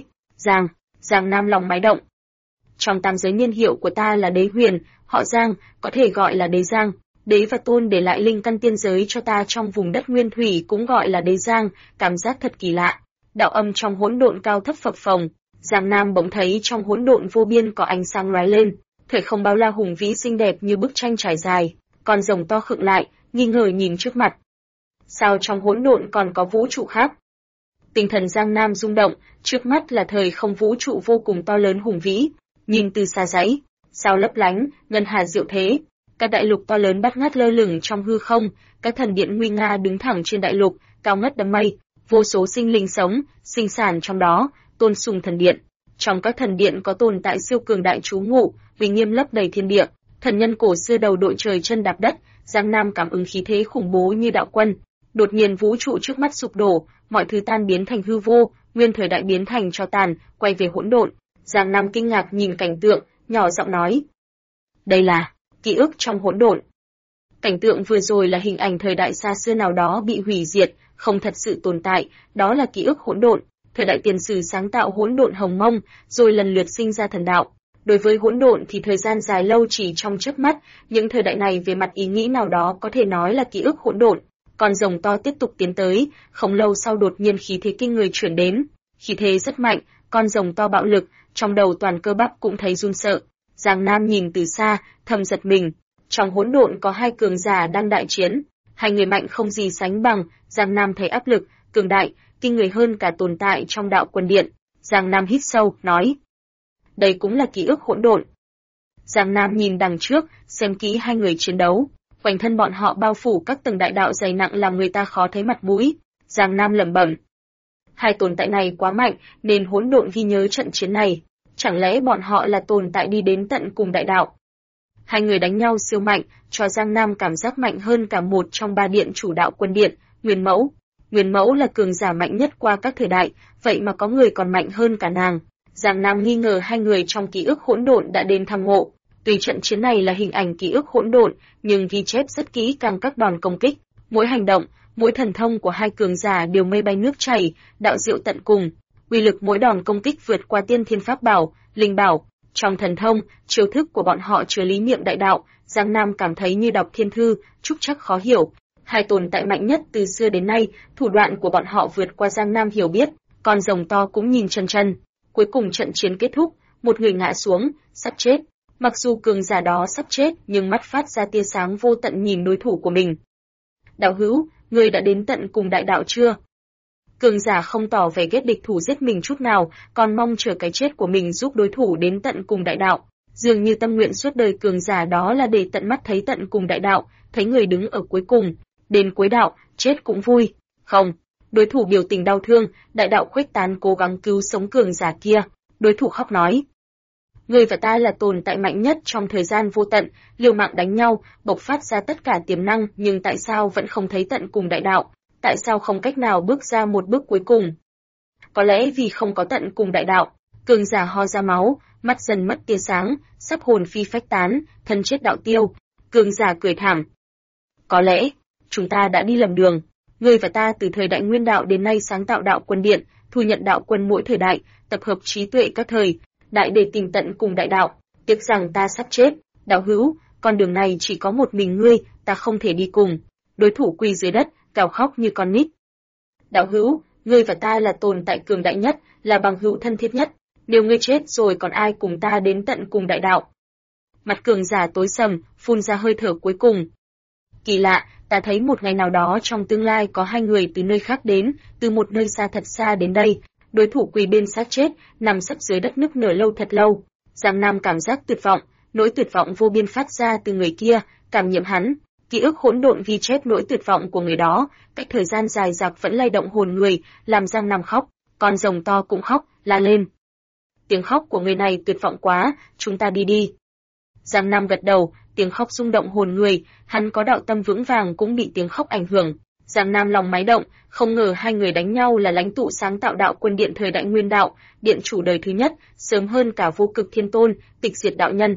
Giang Nam lòng máy động. Trong tam giới niên hiệu của ta là Đế Huyền, họ Giang, có thể gọi là Đế Giang. Đế và Tôn để lại linh căn tiên giới cho ta trong vùng đất nguyên thủy cũng gọi là Đế Giang, cảm giác thật kỳ lạ. Đạo âm trong hỗn độn cao thấp phập phồng, Giang Nam bỗng thấy trong hỗn độn vô biên có ánh sáng lóe lên, thời không bao la hùng vĩ xinh đẹp như bức tranh trải dài. Con rồng to khựng lại, nghi ngờ nhìn trước mặt. Sao trong hỗn độn còn có vũ trụ khác? Tinh thần Giang Nam rung động, trước mắt là thời không vũ trụ vô cùng to lớn hùng vĩ, nhìn từ xa dãy, sao lấp lánh, ngân hà diệu thế. Các đại lục to lớn bát ngát lơ lửng trong hư không, các thần điện nguy nga đứng thẳng trên đại lục, cao ngất đám mây, vô số sinh linh sống, sinh sản trong đó, tôn sùng thần điện. Trong các thần điện có tồn tại siêu cường đại trú ngụ, uy nghiêm lấp đầy thiên địa, thần nhân cổ xưa đầu đội trời chân đạp đất. Giang Nam cảm ứng khí thế khủng bố như đạo quân. Đột nhiên vũ trụ trước mắt sụp đổ, mọi thứ tan biến thành hư vô, nguyên thời đại biến thành tro tàn, quay về hỗn độn. Giang Nam kinh ngạc nhìn cảnh tượng, nhỏ giọng nói: đây là ký ức trong hỗn độn. Cảnh tượng vừa rồi là hình ảnh thời đại xa xưa nào đó bị hủy diệt, không thật sự tồn tại, đó là ký ức hỗn độn. Thời đại tiền sử sáng tạo hỗn độn hồng mông, rồi lần lượt sinh ra thần đạo. Đối với hỗn độn thì thời gian dài lâu chỉ trong chớp mắt, những thời đại này về mặt ý nghĩ nào đó có thể nói là ký ức hỗn độn. Con rồng to tiếp tục tiến tới, không lâu sau đột nhiên khí thế kinh người chuyển đến. Khí thế rất mạnh, con rồng to bạo lực, trong đầu toàn cơ bắp cũng thấy run sợ. Giang Nam nhìn từ xa, thầm giật mình. Trong hỗn độn có hai cường giả đang đại chiến, hai người mạnh không gì sánh bằng. Giang Nam thấy áp lực, cường đại, kinh người hơn cả tồn tại trong đạo quân điện. Giang Nam hít sâu, nói: đây cũng là ký ức hỗn độn. Giang Nam nhìn đằng trước, xem kỹ hai người chiến đấu. Quanh thân bọn họ bao phủ các tầng đại đạo dày nặng làm người ta khó thấy mặt mũi. Giang Nam lẩm bẩm: hai tồn tại này quá mạnh, nên hỗn độn ghi nhớ trận chiến này. Chẳng lẽ bọn họ là tồn tại đi đến tận cùng đại đạo? Hai người đánh nhau siêu mạnh, cho Giang Nam cảm giác mạnh hơn cả một trong ba điện chủ đạo quân điện, Nguyên Mẫu. Nguyên Mẫu là cường giả mạnh nhất qua các thời đại, vậy mà có người còn mạnh hơn cả nàng. Giang Nam nghi ngờ hai người trong ký ức hỗn độn đã đến thăm ngộ. Tuy trận chiến này là hình ảnh ký ức hỗn độn, nhưng ghi chép rất kỹ càng các đòn công kích, mỗi hành động, mỗi thần thông của hai cường giả đều mây bay nước chảy, đạo diệu tận cùng. Uy lực mỗi đòn công kích vượt qua tiên thiên pháp bảo, linh bảo. Trong thần thông, chiêu thức của bọn họ chứa lý niệm đại đạo, Giang Nam cảm thấy như đọc thiên thư, trúc trắc khó hiểu. Hai tồn tại mạnh nhất từ xưa đến nay, thủ đoạn của bọn họ vượt qua Giang Nam hiểu biết. Con rồng to cũng nhìn chân chân. Cuối cùng trận chiến kết thúc, một người ngã xuống, sắp chết. Mặc dù cường giả đó sắp chết, nhưng mắt phát ra tia sáng vô tận nhìn đối thủ của mình. Đạo hữu, ngươi đã đến tận cùng đại đạo chưa? Cường giả không tỏ vẻ ghét địch thủ giết mình chút nào, còn mong chờ cái chết của mình giúp đối thủ đến tận cùng đại đạo. Dường như tâm nguyện suốt đời cường giả đó là để tận mắt thấy tận cùng đại đạo, thấy người đứng ở cuối cùng, đến cuối đạo, chết cũng vui. Không, đối thủ biểu tình đau thương, đại đạo khuếch tán cố gắng cứu sống cường giả kia. Đối thủ khóc nói: ngươi và ta là tồn tại mạnh nhất trong thời gian vô tận, liều mạng đánh nhau, bộc phát ra tất cả tiềm năng, nhưng tại sao vẫn không thấy tận cùng đại đạo? Tại sao không cách nào bước ra một bước cuối cùng? Có lẽ vì không có tận cùng đại đạo. Cường giả ho ra máu, mắt dần mất tia sáng, sắp hồn phi phách tán, thân chết đạo tiêu. Cường giả cười thảm: có lẽ chúng ta đã đi lầm đường. Ngươi và ta từ thời đại nguyên đạo đến nay sáng tạo đạo quân điện, thu nhận đạo quân mỗi thời đại, tập hợp trí tuệ các thời đại để tìm tận cùng đại đạo. Tiếc rằng ta sắp chết. Đạo hữu, con đường này chỉ có một mình ngươi, ta không thể đi cùng. Đối thủ quỳ dưới đất, gào khóc như con nít. Đạo hữu, ngươi và ta là tồn tại cường đại nhất, là bằng hữu thân thiết nhất. Nếu ngươi chết rồi còn ai cùng ta đến tận cùng đại đạo? Mặt cường giả tối sầm, phun ra hơi thở cuối cùng. Kỳ lạ, ta thấy một ngày nào đó trong tương lai có hai người từ nơi khác đến, từ một nơi xa thật xa đến đây. Đối thủ quỳ bên xác chết, nằm sấp dưới đất nức nở lâu thật lâu. Giang Nam cảm giác tuyệt vọng, nỗi tuyệt vọng vô biên phát ra từ người kia, cảm nhiễm hắn. Ký ức hỗn độn ghi chép nỗi tuyệt vọng của người đó, cách thời gian dài dặc vẫn lay động hồn người, làm Giang Nam khóc. Con rồng to cũng khóc, la lên: tiếng khóc của người này tuyệt vọng quá, chúng ta đi đi. Giang Nam gật đầu, tiếng khóc rung động hồn người, hắn có đạo tâm vững vàng cũng bị tiếng khóc ảnh hưởng. Giang Nam lòng máy động, không ngờ hai người đánh nhau là lãnh tụ sáng tạo đạo quân điện thời đại nguyên đạo, điện chủ đời thứ nhất, sớm hơn cả vô cực thiên tôn, tịch diệt đạo nhân.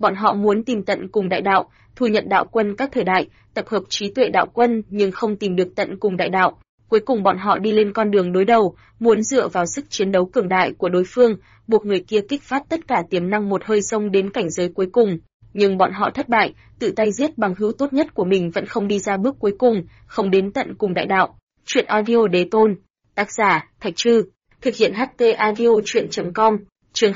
Bọn họ muốn tìm tận cùng đại đạo, thu nhận đạo quân các thời đại, tập hợp trí tuệ đạo quân nhưng không tìm được tận cùng đại đạo. Cuối cùng bọn họ đi lên con đường đối đầu, muốn dựa vào sức chiến đấu cường đại của đối phương, buộc người kia kích phát tất cả tiềm năng một hơi xông đến cảnh giới cuối cùng. Nhưng bọn họ thất bại, tự tay giết bằng hữu tốt nhất của mình vẫn không đi ra bước cuối cùng, không đến tận cùng đại đạo. Chuyện audio Đế Tôn. Tác giả, Thạch Trư. Thực hiện HT audio chuyện.com. Chương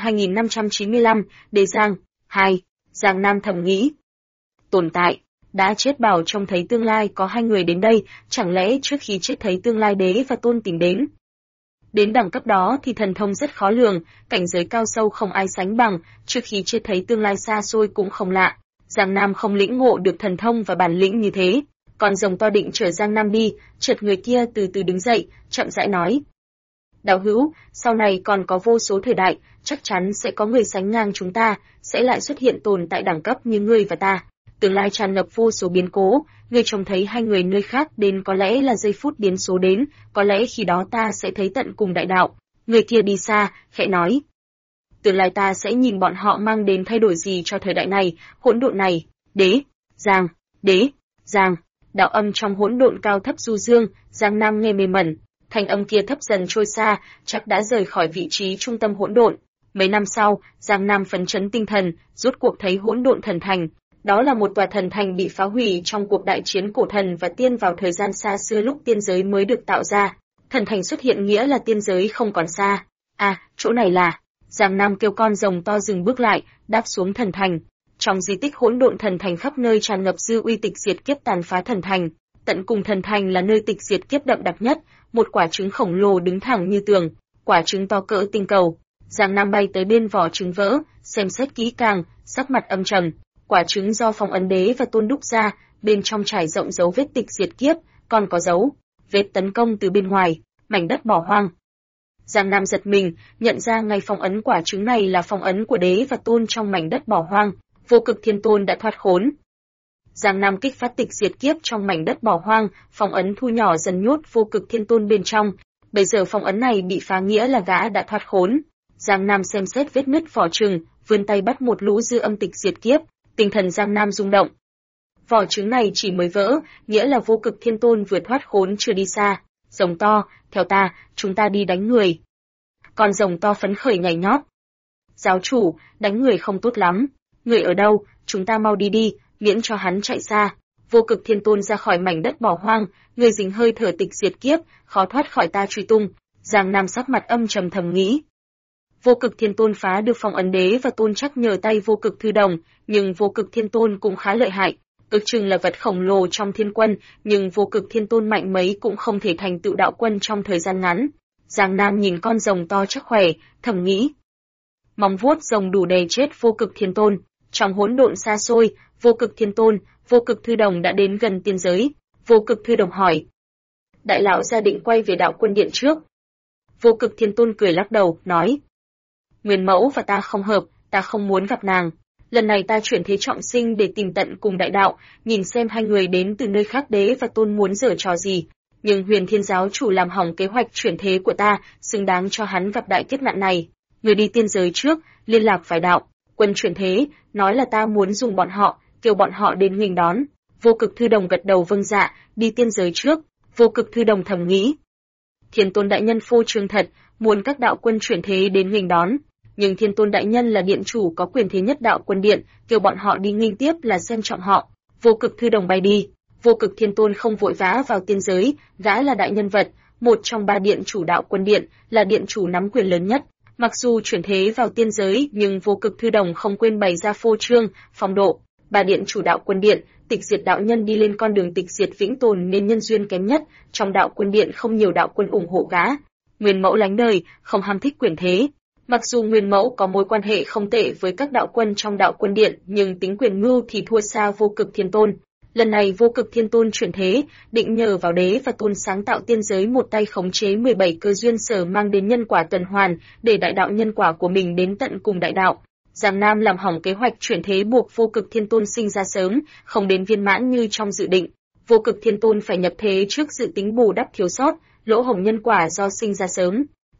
2595, Đế Giang. 2. Giang Nam thầm nghĩ. Tồn tại. Đã chết bảo trông thấy tương lai có hai người đến đây, chẳng lẽ trước khi chết thấy tương lai Đế và Tôn tìm đến. Đến đẳng cấp đó thì thần thông rất khó lường, cảnh giới cao sâu không ai sánh bằng, trước khi chết thấy tương lai xa xôi cũng không lạ. Giang Nam không lĩnh ngộ được thần thông và bản lĩnh như thế. Còn rồng to định chở Giang Nam đi, chợt người kia từ từ đứng dậy, chậm rãi nói. Đạo hữu, sau này còn có vô số thời đại, chắc chắn sẽ có người sánh ngang chúng ta, sẽ lại xuất hiện tồn tại đẳng cấp như ngươi và ta. Tương lai tràn ngập vô số biến cố, ngươi trông thấy hai người nơi khác đến có lẽ là giây phút biến số đến, có lẽ khi đó ta sẽ thấy tận cùng đại đạo. Người kia đi xa, khẽ nói. Tương lai ta sẽ nhìn bọn họ mang đến thay đổi gì cho thời đại này, hỗn độn này. Đế, Giang, Đế, Giang. Đạo âm trong hỗn độn cao thấp du dương, Giang Nam nghe mê mẩn. Thanh âm kia thấp dần trôi xa, chắc đã rời khỏi vị trí trung tâm hỗn độn. Mấy năm sau, Giang Nam phấn chấn tinh thần, rốt cuộc thấy hỗn độn thần thành. Đó là một tòa thần thành bị phá hủy trong cuộc đại chiến cổ thần và tiên vào thời gian xa xưa lúc tiên giới mới được tạo ra. Thần thành xuất hiện nghĩa là tiên giới không còn xa. À, chỗ này là... Giang Nam kêu con rồng to dừng bước lại, đáp xuống thần thành. Trong di tích hỗn độn thần thành khắp nơi tràn ngập dư uy tịch diệt kiếp tàn phá thần thành. Tận cùng thần thành là nơi tịch diệt kiếp đậm đặc nhất, một quả trứng khổng lồ đứng thẳng như tường, quả trứng to cỡ tinh cầu. Giang Nam bay tới bên vỏ trứng vỡ, xem xét kỹ càng, sắc mặt âm trầm. Quả trứng do phong ấn Đế và Tôn đúc ra, bên trong trải rộng dấu vết tịch diệt kiếp, còn có dấu vết tấn công từ bên ngoài, mảnh đất bỏ hoang. Giang Nam giật mình, nhận ra ngay phong ấn quả trứng này là phong ấn của Đế và Tôn trong mảnh đất bỏ hoang. Vô Cực Thiên Tôn đã thoát khốn. Giang Nam kích phát tịch diệt kiếp trong mảnh đất bỏ hoang, phong ấn thu nhỏ dần nhốt Vô Cực Thiên Tôn bên trong. Bây giờ phong ấn này bị phá nghĩa là gã đã thoát khốn. Giang Nam xem xét vết nứt vỏ trứng, vươn tay bắt một lũ dư âm tịch diệt kiếp, tinh thần Giang Nam rung động. Vỏ trứng này chỉ mới vỡ, nghĩa là Vô Cực Thiên Tôn vừa thoát khốn chưa đi xa. Rồng to, theo ta, chúng ta đi đánh người. Con rồng to phấn khởi nhảy nhót. Giáo chủ, đánh người không tốt lắm. Người ở đâu, chúng ta mau đi đi, miễn cho hắn chạy xa. Vô Cực Thiên Tôn ra khỏi mảnh đất bỏ hoang, người dính hơi thở tịch diệt kiếp, khó thoát khỏi ta truy tung. Giang Nam sắc mặt âm trầm thầm nghĩ. Vô Cực Thiên Tôn phá được phong ấn Đế và Tôn chắc nhờ tay Vô Cực Thư Đồng, nhưng Vô Cực Thiên Tôn cũng khá lợi hại. Ước chừng là vật khổng lồ trong thiên quân, nhưng Vô Cực Thiên Tôn mạnh mấy cũng không thể thành tựu đạo quân trong thời gian ngắn. Giang Nam nhìn con rồng to chắc khỏe, thầm nghĩ. Móng vuốt rồng đủ đè chết Vô Cực Thiên Tôn. Trong hỗn độn xa xôi, Vô Cực Thiên Tôn, Vô Cực Thư Đồng đã đến gần tiên giới. Vô Cực Thư Đồng hỏi. Đại lão gia định quay về đạo quân điện trước. Vô Cực Thiên Tôn cười lắc đầu, nói. Nguyên mẫu và ta không hợp, ta không muốn gặp nàng. Lần này ta chuyển thế trọng sinh để tìm tận cùng đại đạo, nhìn xem hai người đến từ nơi khác Đế và Tôn muốn giở trò gì. Nhưng Huyền Thiên giáo chủ làm hỏng kế hoạch chuyển thế của ta, xứng đáng cho hắn gặp đại kiếp nạn này. Người đi tiên giới trước, liên lạc phải đạo, quân chuyển thế, nói là ta muốn dùng bọn họ, kêu bọn họ đến nghênh đón. Vô Cực Thư Đồng gật đầu vâng dạ, đi tiên giới trước. Vô Cực Thư Đồng thầm nghĩ. Thiên Tôn đại nhân phô trương thật, muốn các đạo quân chuyển thế đến nghênh đón. Nhưng Thiên Tôn đại nhân là điện chủ có quyền thế nhất đạo quân điện, kêu bọn họ đi nghênh tiếp là xem trọng họ. Vô Cực Thư Đồng bay đi. Vô Cực Thiên Tôn không vội vã vào tiên giới, gã là đại nhân vật, một trong ba điện chủ đạo quân điện, là điện chủ nắm quyền lớn nhất. Mặc dù chuyển thế vào tiên giới, nhưng Vô Cực Thư Đồng không quên bày ra phô trương, phong độ. Ba điện chủ đạo quân điện, tịch diệt đạo nhân đi lên con đường tịch diệt vĩnh tồn nên nhân duyên kém nhất, trong đạo quân điện không nhiều đạo quân ủng hộ gã. Nguyên mẫu lánh đời, không ham thích quyền thế. Mặc dù Nguyên mẫu có mối quan hệ không tệ với các đạo quân trong đạo quân điện, nhưng tính quyền mưu thì thua xa Vô Cực Thiên Tôn. Lần này Vô Cực Thiên Tôn chuyển thế, định nhờ vào Đế và Tôn sáng tạo tiên giới một tay khống chế 17 cơ duyên sở mang đến nhân quả tuần hoàn, để đại đạo nhân quả của mình đến tận cùng đại đạo. Giang Nam làm hỏng kế hoạch chuyển thế buộc Vô Cực Thiên Tôn sinh ra sớm, không đến viên mãn như trong dự định. Vô Cực Thiên Tôn phải nhập thế trước dự tính bù đắp thiếu sót, lỗ hổng nhân quả do sinh ra sớm.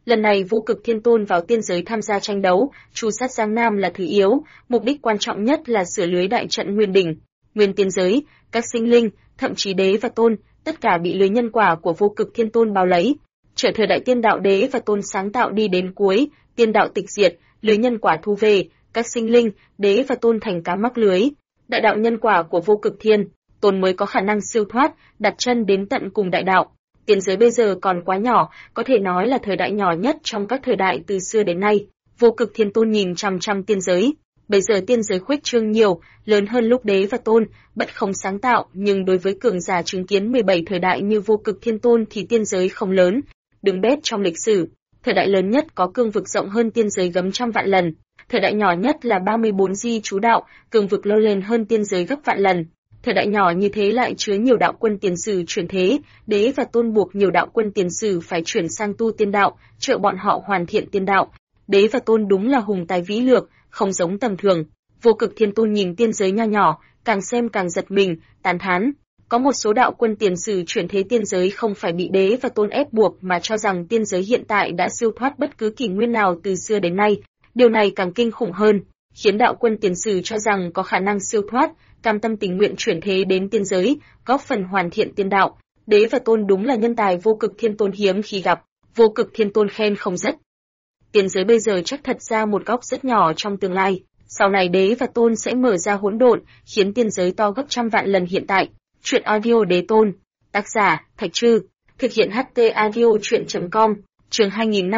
Lần này Vô Cực Thiên Tôn vào tiên giới tham gia tranh đấu, tru sát Giang Nam là thứ yếu, mục đích quan trọng nhất là sửa lưới đại trận Nguyên Đỉnh. Nguyên tiên giới, các sinh linh, thậm chí đế và tôn, tất cả bị lưới nhân quả của Vô Cực Thiên Tôn bao lấy. Trở thời đại tiên đạo đế và tôn sáng tạo đi đến cuối, tiên đạo tịch diệt, lưới nhân quả thu về, các sinh linh, đế và tôn thành cá mắc lưới. Đại đạo nhân quả của Vô Cực Thiên Tôn mới có khả năng siêu thoát, đặt chân đến tận cùng đại đạo. Tiên giới bây giờ còn quá nhỏ, có thể nói là thời đại nhỏ nhất trong các thời đại từ xưa đến nay. Vô Cực Thiên Tôn nhìn chằm chằm tiên giới. Bây giờ tiên giới khuếch trương nhiều, lớn hơn lúc đế và tôn, bất không sáng tạo, nhưng đối với cường giả chứng kiến 17 thời đại như Vô Cực Thiên Tôn thì tiên giới không lớn. Đứng bét trong lịch sử, thời đại lớn nhất có cương vực rộng hơn tiên giới gấp trăm vạn lần. Thời đại nhỏ nhất là 34 di chú đạo, cương vực lâu lên hơn tiên giới gấp vạn lần. Thời đại nhỏ như thế lại chứa nhiều đạo quân tiền sử chuyển thế, đế và tôn buộc nhiều đạo quân tiền sử phải chuyển sang tu tiên đạo, trợ bọn họ hoàn thiện tiên đạo. Đế và tôn đúng là hùng tài vĩ lược, không giống tầm thường. Vô Cực Thiên Tôn nhìn tiên giới nho nhỏ, càng xem càng giật mình, tán thán. Có một số đạo quân tiền sử chuyển thế tiên giới không phải bị đế và tôn ép buộc mà cho rằng tiên giới hiện tại đã siêu thoát bất cứ kỷ nguyên nào từ xưa đến nay. Điều này càng kinh khủng hơn, khiến đạo quân tiền sử cho rằng có khả năng siêu thoát, cam tâm tình nguyện chuyển thế đến tiên giới, góp phần hoàn thiện tiên đạo. Đế và tôn đúng là nhân tài Vô Cực Thiên Tôn hiếm khi gặp. Vô Cực Thiên Tôn khen không dứt. Tiên giới bây giờ chắc thật ra một góc rất nhỏ trong tương lai. Sau này đế và tôn sẽ mở ra hỗn độn, khiến tiên giới to gấp trăm vạn lần hiện tại. Truyện audio đế tôn. Tác giả, Thạch Trư. Thực hiện HT audio truyện.com. Chương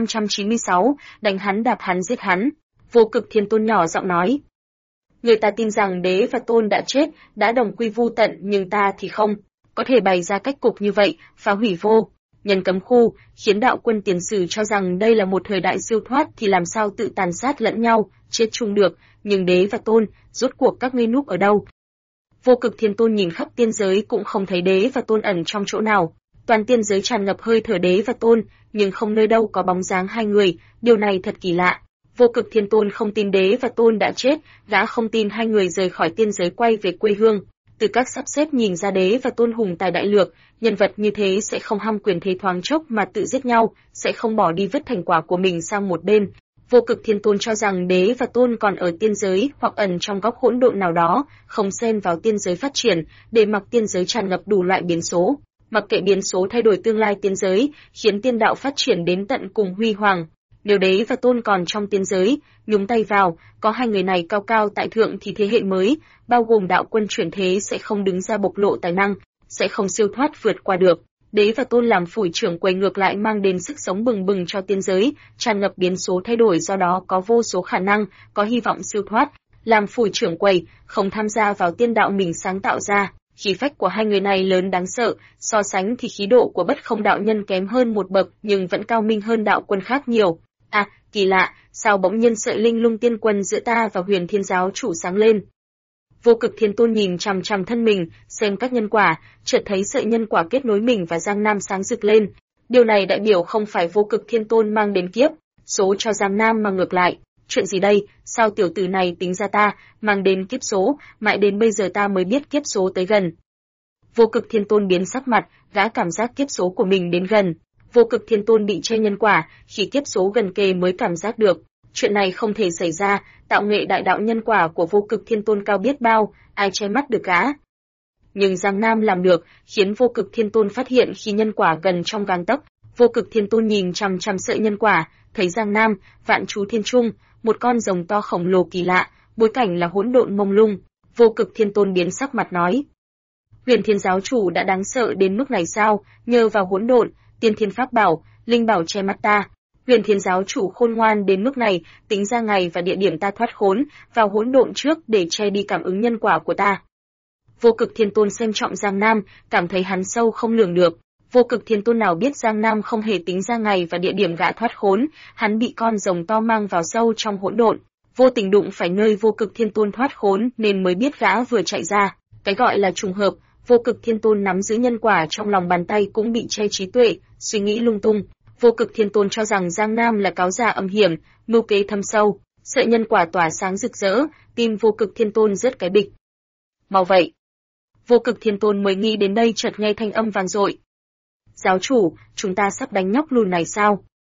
2596, đánh hắn đạp hắn giết hắn. Vô Cực Thiên Tôn nhỏ giọng nói. Người ta tin rằng đế và tôn đã chết, đã đồng quy vu tận, nhưng ta thì không. Có thể bày ra cách cục như vậy, phá hủy vô nhân cấm khu, khiến đạo quân tiền sử cho rằng đây là một thời đại siêu thoát thì làm sao tự tàn sát lẫn nhau, chết chung được, nhưng đế và tôn, rốt cuộc các ngươi núp ở đâu? Vô Cực Thiên Tôn nhìn khắp tiên giới cũng không thấy đế và tôn ẩn trong chỗ nào. Toàn tiên giới tràn ngập hơi thở đế và tôn, nhưng không nơi đâu có bóng dáng hai người, điều này thật kỳ lạ. Vô Cực Thiên Tôn không tin đế và tôn đã chết, gã không tin hai người rời khỏi tiên giới quay về quê hương. Từ các sắp xếp nhìn ra đế và tôn hùng tài đại lược, nhân vật như thế sẽ không ham quyền thế thoáng chốc mà tự giết nhau, sẽ không bỏ đi vứt thành quả của mình sang một bên. Vô Cực Thiên Tôn cho rằng đế và tôn còn ở tiên giới hoặc ẩn trong góc hỗn độn nào đó, không xen vào tiên giới phát triển, để mặc tiên giới tràn ngập đủ loại biến số. Mặc kệ biến số thay đổi tương lai tiên giới, khiến tiên đạo phát triển đến tận cùng huy hoàng. Nếu đế và tôn còn trong tiên giới, nhúng tay vào, có hai người này cao cao tại thượng thì thế hệ mới, bao gồm đạo quân chuyển thế sẽ không đứng ra bộc lộ tài năng, sẽ không siêu thoát vượt qua được. Đế và tôn làm phủi trưởng quầy ngược lại mang đến sức sống bừng bừng cho tiên giới, tràn ngập biến số thay đổi do đó có vô số khả năng, có hy vọng siêu thoát. Làm phủi trưởng quầy, không tham gia vào tiên đạo mình sáng tạo ra. Khí phách của hai người này lớn đáng sợ, so sánh thì khí độ của bất không đạo nhân kém hơn một bậc nhưng vẫn cao minh hơn đạo quân khác nhiều. À, kỳ lạ, sao bỗng nhiên sợi linh lung tiên quân giữa ta và Huyền Thiên giáo chủ sáng lên? Vô Cực Thiên Tôn nhìn chằm chằm thân mình, xem các nhân quả, chợt thấy sợi nhân quả kết nối mình và Giang Nam sáng rực lên. Điều này đại biểu không phải Vô Cực Thiên Tôn mang đến kiếp số cho Giang Nam mà ngược lại. Chuyện gì đây, sao tiểu tử này tính ra ta, mang đến kiếp số, mãi đến bây giờ ta mới biết kiếp số tới gần. Vô Cực Thiên Tôn biến sắc mặt, gã cảm giác kiếp số của mình đến gần. Vô Cực Thiên Tôn bị che nhân quả, khi kiếp số gần kề mới cảm giác được. Chuyện này không thể xảy ra, tạo nghệ đại đạo nhân quả của Vô Cực Thiên Tôn cao biết bao, ai che mắt được gã. Nhưng Giang Nam làm được, khiến Vô Cực Thiên Tôn phát hiện khi nhân quả gần trong gang tấc. Vô Cực Thiên Tôn nhìn chằm chằm sợi nhân quả, thấy Giang Nam, vạn chú thiên trung, một con rồng to khổng lồ kỳ lạ, bối cảnh là hỗn độn mông lung. Vô Cực Thiên Tôn biến sắc mặt nói: Huyền Thiên giáo chủ đã đáng sợ đến mức này sao? Nhờ vào hỗn độn, tiên thiên pháp bảo, linh bảo che mắt ta. Huyền Thiên giáo chủ khôn ngoan đến mức này, tính ra ngày và địa điểm ta thoát khốn, vào hỗn độn trước để che đi cảm ứng nhân quả của ta. Vô Cực Thiên Tôn xem trọng Giang Nam, cảm thấy hắn sâu không lường được. Vô Cực Thiên Tôn nào biết Giang Nam không hề tính ra ngày và địa điểm gã thoát khốn, hắn bị con rồng to mang vào sâu trong hỗn độn, vô tình đụng phải nơi Vô Cực Thiên Tôn thoát khốn nên mới biết gã vừa chạy ra. Cái gọi là trùng hợp, Vô Cực Thiên Tôn nắm giữ nhân quả trong lòng bàn tay cũng bị che trí tuệ, suy nghĩ lung tung. Vô Cực Thiên Tôn cho rằng Giang Nam là cáo già âm hiểm, mưu kế thâm sâu, sợi nhân quả tỏa sáng rực rỡ, tim Vô Cực Thiên Tôn rớt cái bịch. Mau vậy! Vô Cực Thiên Tôn mới nghĩ đến đây chợt nghe thanh âm vang dội. Giáo chủ, chúng ta sắp đánh nhóc lùn này sao?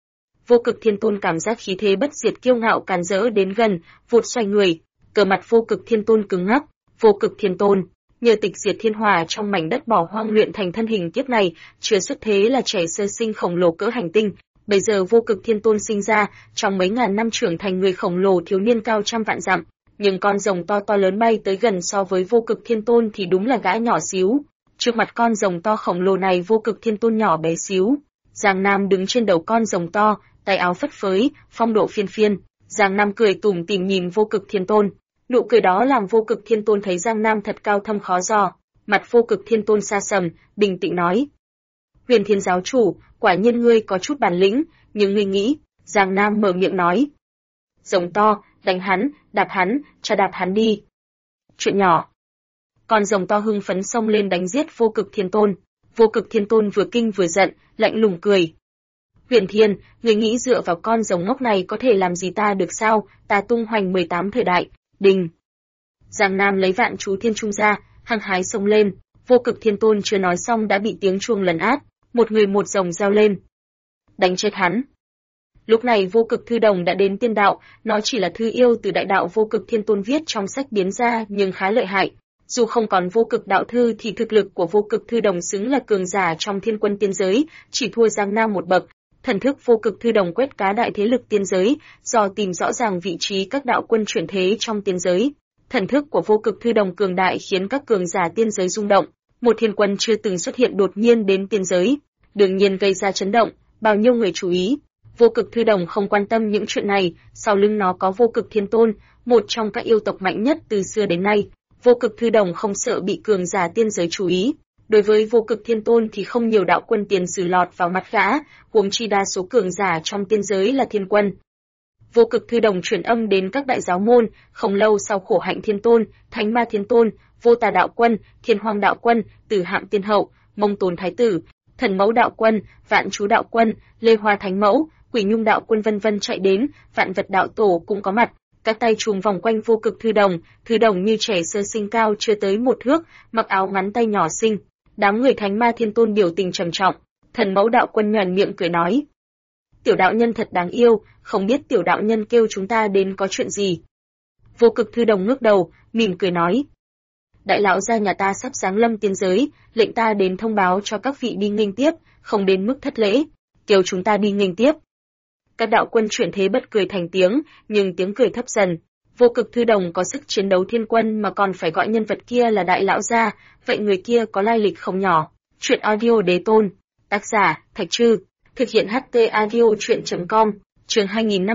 Vô Cực Thiên Tôn cảm giác khí thế bất diệt kiêu ngạo càn rỡ đến gần, vụt xoay người, cờ mặt Vô Cực Thiên Tôn cứng ngắc. Vô Cực Thiên Tôn, nhờ tịch diệt thiên hỏa trong mảnh đất bỏ hoang luyện thành thân hình kiếp này, chưa xuất thế là trẻ sơ sinh khổng lồ cỡ hành tinh. Bây giờ Vô Cực Thiên Tôn sinh ra, trong mấy ngàn năm trưởng thành người khổng lồ thiếu niên cao trăm vạn dặm, nhưng con rồng to to lớn bay tới gần so với Vô Cực Thiên Tôn thì đúng là gã nhỏ xíu. Trước mặt con rồng to khổng lồ này Vô Cực Thiên Tôn nhỏ bé xíu. Giang Nam đứng trên đầu con rồng to, tay áo phất phới, phong độ phiên phiên. Giang Nam cười tủm tỉm nhìn Vô Cực Thiên Tôn. Nụ cười đó làm Vô Cực Thiên Tôn thấy Giang Nam thật cao thâm khó dò. Mặt Vô Cực Thiên Tôn xa sầm, bình tĩnh nói: Huyền Thiên giáo chủ, quả nhiên ngươi có chút bản lĩnh, nhưng ngươi nghĩ? Giang Nam mở miệng nói: Rồng to, đánh hắn, đạp hắn, cho đạp hắn đi. Chuyện nhỏ. Con rồng to hưng phấn xông lên đánh giết Vô Cực Thiên Tôn. Vô Cực Thiên Tôn vừa kinh vừa giận, lạnh lùng cười. Huyền Thiên, ngươi nghĩ dựa vào con rồng ngốc này có thể làm gì ta được sao? Ta tung hoành 18 thời đại. Đình. Giang Nam lấy vạn chú thiên trung ra, hăng hái xông lên. Vô Cực Thiên Tôn chưa nói xong đã bị tiếng chuông lấn át, một người một rồng reo lên. Đánh chết hắn. Lúc này Vô Cực Thư Đồng đã đến tiên đạo, nó chỉ là thư yêu từ đại đạo Vô Cực Thiên Tôn viết trong sách biến ra nhưng khá lợi hại. Dù không còn Vô Cực đạo thư thì thực lực của Vô Cực Thư Đồng xứng là cường giả trong thiên quân tiên giới, chỉ thua Giang Nam một bậc. Thần thức Vô Cực Thư Đồng quét cá đại thế lực tiên giới, do tìm rõ ràng vị trí các đạo quân chuyển thế trong tiên giới. Thần thức của Vô Cực Thư Đồng cường đại khiến các cường giả tiên giới rung động. Một thiên quân chưa từng xuất hiện đột nhiên đến tiên giới, đương nhiên gây ra chấn động, bao nhiêu người chú ý. Vô Cực Thư Đồng không quan tâm những chuyện này, sau lưng nó có Vô Cực Thiên Tôn, một trong các yêu tộc mạnh nhất từ xưa đến nay. Vô Cực Thư Đồng không sợ bị cường giả tiên giới chú ý. Đối với Vô Cực Thiên Tôn thì không nhiều đạo quân tiền sử lọt vào mắt gã, huống chi đa số cường giả trong tiên giới là thiên quân. Vô Cực Thư Đồng truyền âm đến các đại giáo môn, không lâu sau Khổ Hạnh Thiên Tôn, Thánh Ma Thiên Tôn, Vô Tà Đạo Quân, Thiên Hoang Đạo Quân, Tử Hạm Tiên Hậu, Mông Tồn Thái Tử, Thần Mẫu Đạo Quân, Vạn Chú Đạo Quân, Lê Hoa Thánh Mẫu, Quỷ Nhung Đạo Quân vân vân chạy đến, Vạn Vật Đạo Tổ cũng có mặt. Các tay trùm vòng quanh Vô Cực Thư Đồng như trẻ sơ sinh cao chưa tới một thước, mặc áo ngắn tay nhỏ xinh. Đám người Thánh Ma Thiên Tôn biểu tình trầm trọng. Thần Mẫu Đạo Quân nhoẻn miệng cười nói: Tiểu đạo nhân thật đáng yêu, không biết tiểu đạo nhân kêu chúng ta đến có chuyện gì. Vô Cực Thư Đồng ngước đầu, mỉm cười nói: Đại lão gia nhà ta sắp giáng lâm tiên giới, lệnh ta đến thông báo cho các vị đi nghênh tiếp, không đến mức thất lễ, kêu chúng ta đi nghênh tiếp. Các đạo quân chuyển thế bật cười thành tiếng, nhưng tiếng cười thấp dần. Vô Cực Thư Đồng có sức chiến đấu thiên quân mà còn phải gọi nhân vật kia là đại lão gia, vậy người kia có lai lịch không nhỏ. Chuyện audio đế tôn, tác giả Thạch Trư, thực hiện HT audio truyện.com, chương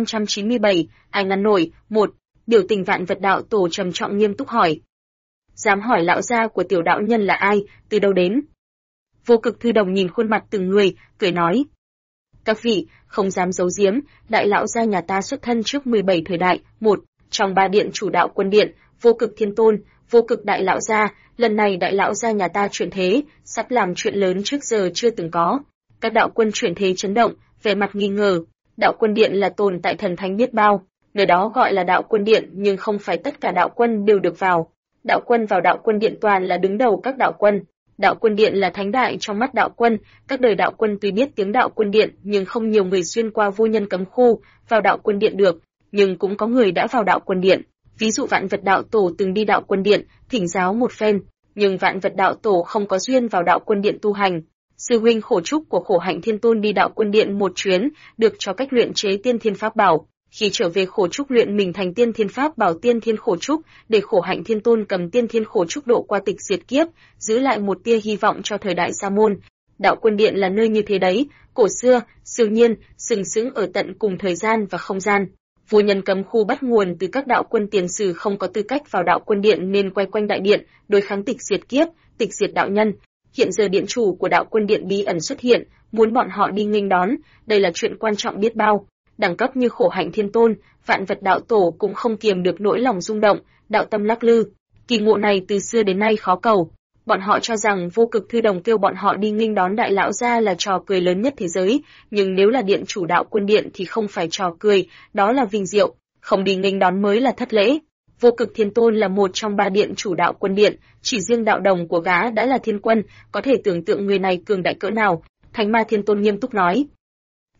2597, ai ngăn nổi. 1. Biểu tình Vạn Vật Đạo Tổ trầm trọng nghiêm túc hỏi: Dám hỏi lão gia của tiểu đạo nhân là ai, từ đâu đến? Vô Cực Thư Đồng nhìn khuôn mặt từng người, cười nói: Các vị, không dám giấu giếm, đại lão gia nhà ta xuất thân trước 17 thời đại. 1. Trong 3 điện chủ đạo quân điện, Vô Cực Thiên Tôn, Vô Cực Đại lão gia, lần này đại lão gia nhà ta chuyển thế, sắp làm chuyện lớn trước giờ chưa từng có. Các đạo quân chuyển thế chấn động, vẻ mặt nghi ngờ. Đạo quân điện là tồn tại thần thánh biết bao, nơi đó gọi là đạo quân điện nhưng không phải tất cả đạo quân đều được vào. Đạo quân vào đạo quân điện toàn là đứng đầu các đạo quân. Đạo quân điện là thánh đại trong mắt đạo quân, các đời đạo quân tuy biết tiếng đạo quân điện nhưng không nhiều người xuyên qua vô nhân cấm khu vào đạo quân điện được, nhưng cũng có người đã vào đạo quân điện. Ví dụ Vạn Vật Đạo Tổ từng đi đạo quân điện, thỉnh giáo một phen, nhưng Vạn Vật Đạo Tổ không có duyên vào đạo quân điện tu hành. Sư huynh Khổ Trúc của Khổ Hạnh Thiên Tôn đi đạo quân điện một chuyến, được cho cách luyện chế tiên thiên pháp bảo. Khi trở về Khổ Trúc luyện mình thành tiên thiên pháp bảo tiên thiên Khổ Trúc, để Khổ Hạnh Thiên Tôn cầm tiên thiên Khổ Trúc độ qua tịch diệt kiếp, giữ lại một tia hy vọng cho thời đại Sa môn. Đạo quân điện là nơi như thế đấy, cổ xưa, siêu nhiên, sừng sững ở tận cùng thời gian và không gian. Vô nhân cấm khu bắt nguồn từ các đạo quân tiền sử không có tư cách vào đạo quân điện nên quay quanh đại điện, đối kháng tịch diệt kiếp, tịch diệt đạo nhân. Hiện giờ điện chủ của đạo quân điện bí ẩn xuất hiện, muốn bọn họ đi nghênh đón, đây là chuyện quan trọng biết bao. Đẳng cấp như Khổ Hạnh Thiên Tôn, Vạn Vật Đạo Tổ cũng không kiềm được nỗi lòng rung động, đạo tâm lắc lư. Kỳ ngộ này từ xưa đến nay khó cầu. Bọn họ cho rằng Vô Cực Thư Đồng kêu bọn họ đi nghênh đón đại lão gia là trò cười lớn nhất thế giới, nhưng nếu là điện chủ đạo quân điện thì không phải trò cười, đó là vinh diệu, không đi nghênh đón mới là thất lễ. Vô Cực Thiên Tôn là một trong 3 điện chủ đạo quân điện, chỉ riêng đạo đồng của gã đã là thiên quân, có thể tưởng tượng người này cường đại cỡ nào. Thánh Ma Thiên Tôn nghiêm túc nói: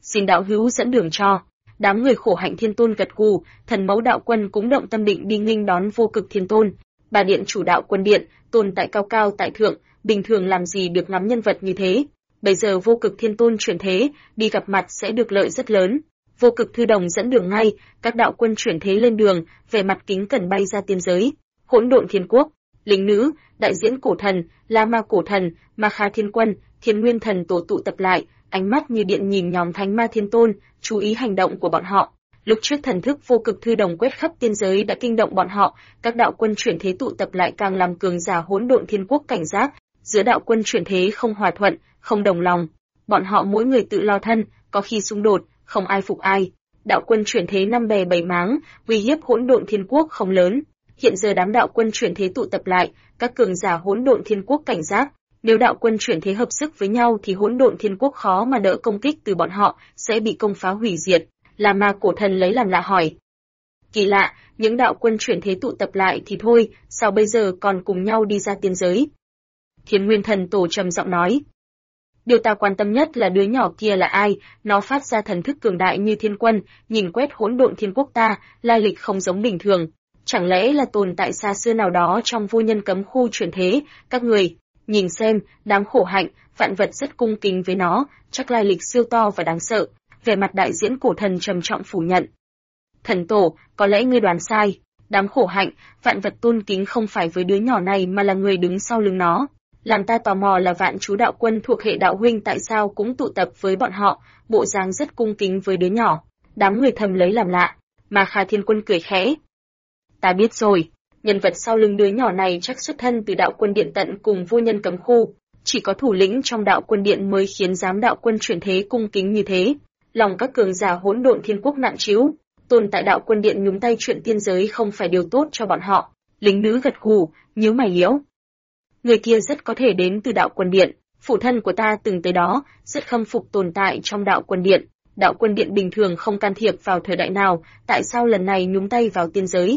xin đạo hữu dẫn đường cho. Đám người Khổ Hạnh Thiên Tôn gật gù, Thần Mẫu đạo quân cũng động tâm định đi nghênh đón Vô Cực Thiên Tôn. Bà điện chủ đạo quân điện, tồn tại cao cao tại thượng, bình thường làm gì được ngắm nhân vật như thế. Bây giờ Vô Cực Thiên Tôn chuyển thế, đi gặp mặt sẽ được lợi rất lớn. Vô Cực Thư Đồng dẫn đường ngay, các đạo quân chuyển thế lên đường, vẻ mặt kính cẩn bay ra tiên giới. Hỗn Độn Thiên Quốc, Lính Nữ, Đại Diễn Cổ Thần, La Ma Cổ Thần, Ma Kha Thiên Quân, Thiên Nguyên Thần tổ tụ tập lại, ánh mắt như điện nhìn nhóm Thánh Ma Thiên Tôn, chú ý hành động của bọn họ. Lúc trước thần thức Vô Cực Thư Đồng quét khắp tiên giới đã kinh động bọn họ, các đạo quân chuyển thế tụ tập lại càng làm cường giả Hỗn Độn Thiên Quốc cảnh giác, giữa đạo quân chuyển thế không hòa thuận, không đồng lòng. Bọn họ mỗi người tự lo thân, có khi xung đột, không ai phục ai. Đạo quân chuyển thế năm bè bảy máng, uy hiếp Hỗn Độn Thiên Quốc không lớn. Hiện giờ đám đạo quân chuyển thế tụ tập lại, các cường giả Hỗn Độn Thiên Quốc cảnh giác, nếu đạo quân chuyển thế hợp sức với nhau thì Hỗn Độn Thiên Quốc khó mà đỡ công kích từ bọn họ, sẽ bị công phá hủy diệt. La Ma Cổ Thần lấy làm lạ hỏi. Kỳ lạ, những đạo quân chuyển thế tụ tập lại thì thôi, sao bây giờ còn cùng nhau đi ra tiên giới? Thiên Nguyên Thần Tổ trầm giọng nói. Điều ta quan tâm nhất là đứa nhỏ kia là ai, nó phát ra thần thức cường đại như thiên quân, nhìn quét Hỗn Độn Thiên Quốc ta, lai lịch không giống bình thường. Chẳng lẽ là tồn tại xa xưa nào đó trong vô nhân cấm khu chuyển thế, các người, nhìn xem, đám Khổ Hạnh, vạn vật rất cung kính với nó, chắc lai lịch siêu to và đáng sợ. Vẻ mặt Đại Diễn Cổ Thần trầm trọng phủ nhận. Thần Tổ, có lẽ ngươi đoán sai, đám Khổ Hạnh, vạn vật tôn kính không phải với đứa nhỏ này mà là người đứng sau lưng nó. Làm ta tò mò là Vạn Chú đạo quân thuộc hệ đạo huynh tại sao cũng tụ tập với bọn họ, bộ dáng rất cung kính với đứa nhỏ. Đám người thầm lấy làm lạ, mà Kha Thiên Quân cười khẽ. Ta biết rồi, nhân vật sau lưng đứa nhỏ này chắc xuất thân từ đạo quân điện tận cùng vô nhân cấm khu, chỉ có thủ lĩnh trong đạo quân điện mới khiến giám đạo quân chuyển thế cung kính như thế. Lòng các cường giả Hỗn Độn Thiên Quốc nặng trĩu, tồn tại đạo quân điện nhúng tay chuyện tiên giới không phải điều tốt cho bọn họ. Lính Nữ gật gù, nhíu mày liễu. Người kia rất có thể đến từ đạo quân điện, phụ thân của ta từng tới đó, rất khâm phục tồn tại trong đạo quân điện. Đạo quân điện bình thường không can thiệp vào thời đại nào, tại sao lần này nhúng tay vào tiên giới?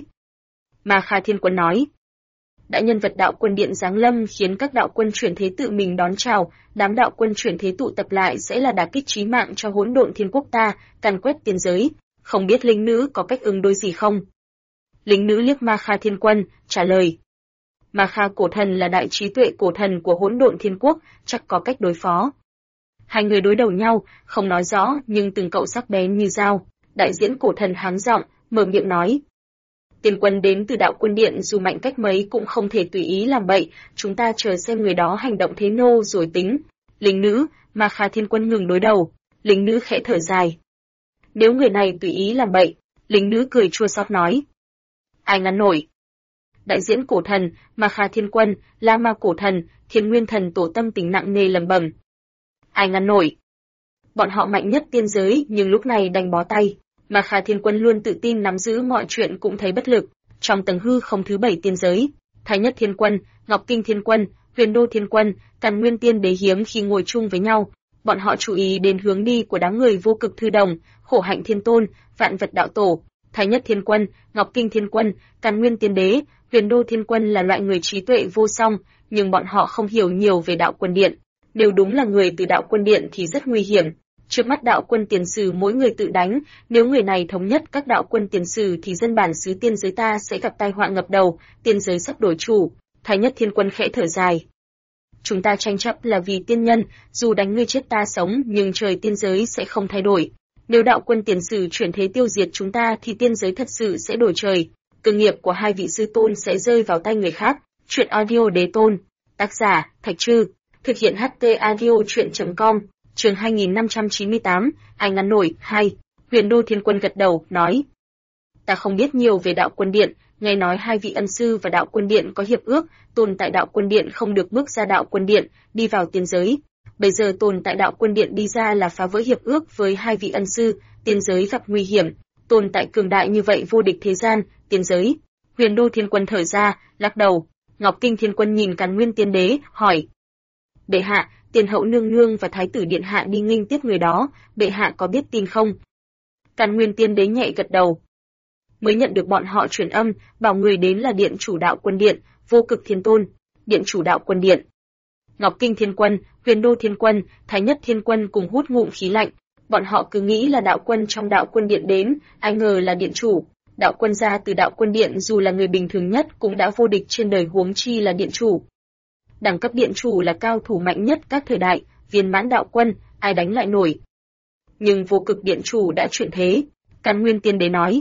Ma Kha Thiên Quân nói. Đại nhân vật đạo quân điện giáng lâm khiến các đạo quân chuyển thế tự mình đón chào, đám đạo quân chuyển thế tụ tập lại sẽ là đả kích chí mạng cho Hỗn Độn Thiên Quốc ta, càn quét tiên giới. Không biết Lính Nữ có cách ứng đối gì không? Lính Nữ liếc Ma Kha Thiên Quân, trả lời. Ma Kha Cổ Thần là đại trí tuệ cổ thần của Hỗn Độn Thiên Quốc, chắc có cách đối phó. Hai người đối đầu nhau, không nói rõ nhưng từng cậu sắc bén như dao. Đại Diễn Cổ Thần háng giọng, mở miệng nói. Tiên quân đến từ đạo quân điện dù mạnh cách mấy cũng không thể tùy ý làm bậy, chúng ta chờ xem người đó hành động thế nô rồi tính. Lính Nữ, Ma Kha Thiên Quân ngừng đối đầu, Lính Nữ khẽ thở dài. Nếu người này tùy ý làm bậy, Lính Nữ cười chua xót nói. Ai ngăn nổi? Đại Diễn Cổ Thần, Ma Kha Thiên Quân, La Ma Cổ Thần, Thiên Nguyên Thần tổ tâm tình nặng nề lẩm bẩm. Ai ngăn nổi? Bọn họ mạnh nhất tiên giới nhưng lúc này đành bó tay. Ma Kha Thiên Quân luôn tự tin nắm giữ mọi chuyện cũng thấy bất lực. Trong tầng hư không thứ 7 tiên giới, Thái Nhất Thiên Quân, Ngọc Kinh Thiên Quân, Huyền Đô Thiên Quân, Càn Nguyên Tiên Đế hiếm khi ngồi chung với nhau. Bọn họ chú ý đến hướng đi của đám người Vô Cực Thư Đồng, Khổ Hạnh Thiên Tôn, Vạn Vật Đạo Tổ. Thái Nhất Thiên Quân, Ngọc Kinh Thiên Quân, Càn Nguyên Tiên Đế, Huyền Đô Thiên Quân là loại người trí tuệ vô song, nhưng bọn họ không hiểu nhiều về đạo quân điện. Nếu đúng là người từ đạo quân điện thì rất nguy hiểm. Trước mắt đạo quân tiền sử mỗi người tự đánh, nếu người này thống nhất các đạo quân tiền sử thì dân bản xứ tiên giới ta sẽ gặp tai họa ngập đầu, tiên giới sắp đổi chủ. Thái Nhất Thiên Quân khẽ thở dài. Chúng ta tranh chấp là vì tiên nhân, dù đánh ngươi chết ta sống nhưng trời tiên giới sẽ không thay đổi. Nếu đạo quân tiền sử chuyển thế tiêu diệt chúng ta thì tiên giới thật sự sẽ đổi trời. Cơ nghiệp của hai vị sư tôn sẽ rơi vào tay người khác. Truyện audio Đế Tôn. Tác giả, Thạch Trư. Thực hiện HT audio truyện.com. Chương 2598, ai ngăn nổi, 2. Huyền Đô Thiên Quân gật đầu, nói. Ta không biết nhiều về đạo quân điện, nghe nói hai vị ân sư và đạo quân điện có hiệp ước, tồn tại đạo quân điện không được bước ra đạo quân điện, đi vào tiên giới. Bây giờ tồn tại đạo quân điện đi ra là phá vỡ hiệp ước với hai vị ân sư, tiên giới gặp nguy hiểm. Tồn tại cường đại như vậy vô địch thế gian, tiên giới. Huyền Đô Thiên Quân thở ra, lắc đầu. Ngọc Kinh Thiên Quân nhìn Càn Nguyên Tiên Đế, hỏi. Bệ hạ, Tiền hậu nương nương và thái tử điện hạ đi nghênh tiếp người đó, bệ hạ có biết tin không? Càn Nguyên Tiên Đế nhẹ gật đầu. Mới nhận được bọn họ truyền âm, bảo người đến là điện chủ đạo quân điện, Vô Cực Thiên Tôn, điện chủ đạo quân điện. Ngọc Kinh Thiên Quân, Huyền Đô Thiên Quân, Thái Nhất Thiên Quân cùng hút ngụm khí lạnh. Bọn họ cứ nghĩ là đạo quân trong đạo quân điện đến, ai ngờ là điện chủ. Đạo quân ra từ đạo quân điện dù là người bình thường nhất cũng đã vô địch trên đời, huống chi là điện chủ. Đẳng cấp điện chủ là cao thủ mạnh nhất các thời đại, viên mãn đạo quân, ai đánh lại nổi. Nhưng vô cực điện chủ đã chuyển thế, Càn Nguyên Tiên Đế nói.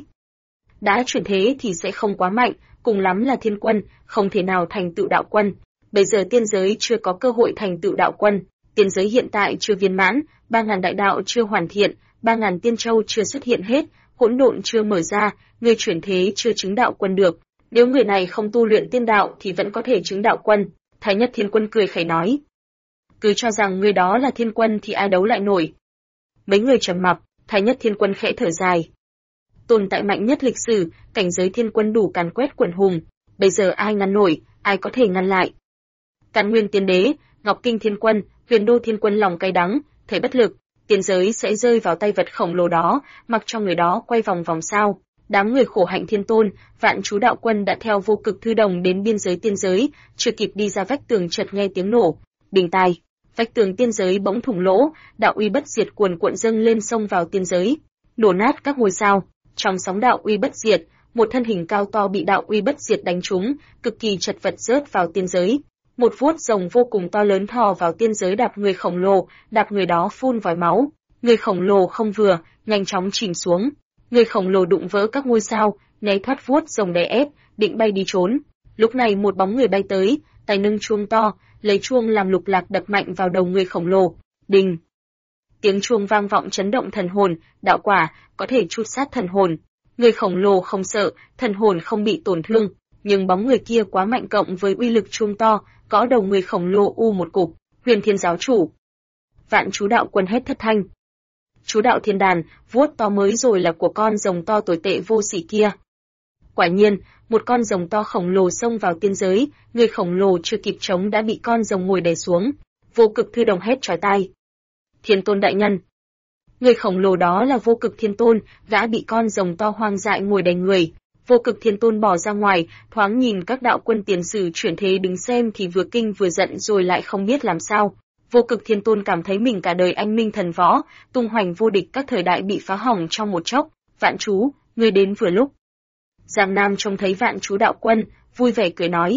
Đã chuyển thế thì sẽ không quá mạnh, cùng lắm là thiên quân, không thể nào thành tựu đạo quân. Bây giờ tiên giới chưa có cơ hội thành tựu đạo quân, tiên giới hiện tại chưa viên mãn, 3.000 đại đạo chưa hoàn thiện, 3.000 tiên châu chưa xuất hiện hết, hỗn độn chưa mở ra, người chuyển thế chưa chứng đạo quân được. Nếu người này không tu luyện tiên đạo thì vẫn có thể chứng đạo quân. Thái Nhất Thiên Quân cười khẩy nói. Cứ cho rằng người đó là thiên quân thì ai đấu lại nổi. Mấy người trầm mặc, Thái Nhất Thiên Quân khẽ thở dài. Tồn tại mạnh nhất lịch sử, cảnh giới thiên quân đủ càn quét quần hùng. Bây giờ ai ngăn nổi, ai có thể ngăn lại. Càn Nguyên Tiên Đế, Ngọc Kinh Thiên Quân, Huyền Đô Thiên Quân lòng cay đắng, thấy bất lực, tiên giới sẽ rơi vào tay vật khổng lồ đó, mặc cho người đó quay vòng vòng sao. Đám người khổ hạnh thiên tôn, Vạn Chú đạo quân đã theo vô cực thư đồng đến biên giới tiên giới, chưa kịp đi ra vách tường chợt nghe tiếng nổ, đình tai, vách tường tiên giới bỗng thủng lỗ, đạo uy bất diệt cuồn cuộn dâng lên xông vào tiên giới, nổ nát các ngôi sao. Trong sóng đạo uy bất diệt, một thân hình cao to bị đạo uy bất diệt đánh trúng, cực kỳ chật vật rớt vào tiên giới. Một vuốt rồng vô cùng to lớn thò vào tiên giới đạp người khổng lồ, đạp người đó phun vòi máu. Người khổng lồ không vừa, nhanh chóng chìm xuống. Người khổng lồ đụng vỡ các ngôi sao, né thoát vuốt rồng đè ép, định bay đi trốn. Lúc này một bóng người bay tới, tay nâng chuông to, lấy chuông làm lục lạc đập mạnh vào đầu người khổng lồ. Đình! Tiếng chuông vang vọng chấn động thần hồn, đạo quả có thể tru sát thần hồn. Người khổng lồ không sợ, thần hồn không bị tổn thương, nhưng bóng người kia quá mạnh cộng với uy lực chuông to, gõ đầu người khổng lồ u một cục. Huyền Thiên giáo chủ! Vạn Chú đạo quân hét thất thanh. Chú đạo thiên đàn, vuốt to mới rồi là của con rồng to tồi tệ vô sỉ kia. Quả nhiên, một con rồng to khổng lồ xông vào tiên giới, người khổng lồ chưa kịp chống đã bị con rồng ngồi đè xuống. Vô cực thư đồng hét chói tai. Thiên tôn đại nhân! Người khổng lồ đó là vô cực thiên tôn, gã bị con rồng to hoang dại ngồi đè người. Vô cực thiên tôn bỏ ra ngoài, thoáng nhìn các đạo quân tiền sử chuyển thế đứng xem thì vừa kinh vừa giận rồi lại không biết làm sao. Vô cực thiên tôn cảm thấy mình cả đời anh minh thần võ, tung hoành vô địch các thời đại bị phá hỏng trong một chốc. Vạn Chú, ngươi đến vừa lúc. Giang Nam trông thấy Vạn Chú đạo quân, vui vẻ cười nói.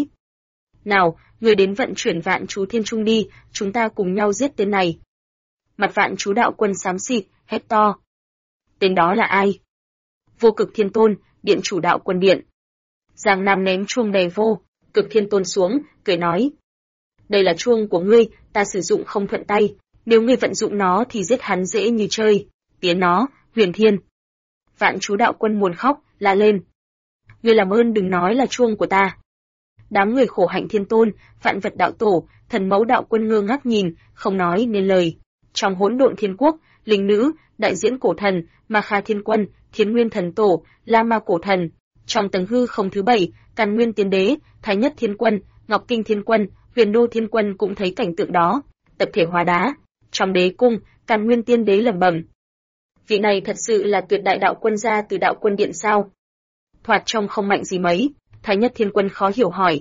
Nào, ngươi đến vận chuyển Vạn Chú thiên trung đi, chúng ta cùng nhau giết tên này. Mặt Vạn Chú đạo quân xám xịt, hét to. Tên đó là ai? Vô cực thiên tôn, điện chủ đạo quân điện. Giang Nam ném chuông đè vô cực thiên tôn xuống, cười nói. Đây là chuông của ngươi, ta sử dụng không thuận tay, nếu ngươi vận dụng nó thì giết hắn dễ như chơi. Tiến nó, Huyền Thiên. Vạn Chú đạo quân muốn khóc, la lên. Ngươi làm ơn đừng nói là chuông của ta. Đám người khổ hạnh thiên tôn, Vạn Vật đạo tổ, Thần Mẫu đạo quân ngơ ngác nhìn, không nói nên lời. Trong hỗn độn thiên quốc, linh nữ, đại diễn cổ thần, Ma Kha thiên quân, Thiên Nguyên thần tổ, La Ma cổ thần. Trong tầng hư không thứ 7, Càn Nguyên tiên đế, Thái Nhất thiên quân, Ngọc Kinh thiên quân, Huyền Đô thiên quân cũng thấy cảnh tượng đó, tập thể hóa đá. Trong đế cung, Càn Nguyên tiên đế lẩm bẩm. Vị này thật sự là tuyệt đại đạo quân ra từ đạo quân điện sao? Thoạt trông không mạnh gì mấy, Thái Nhất thiên quân khó hiểu hỏi.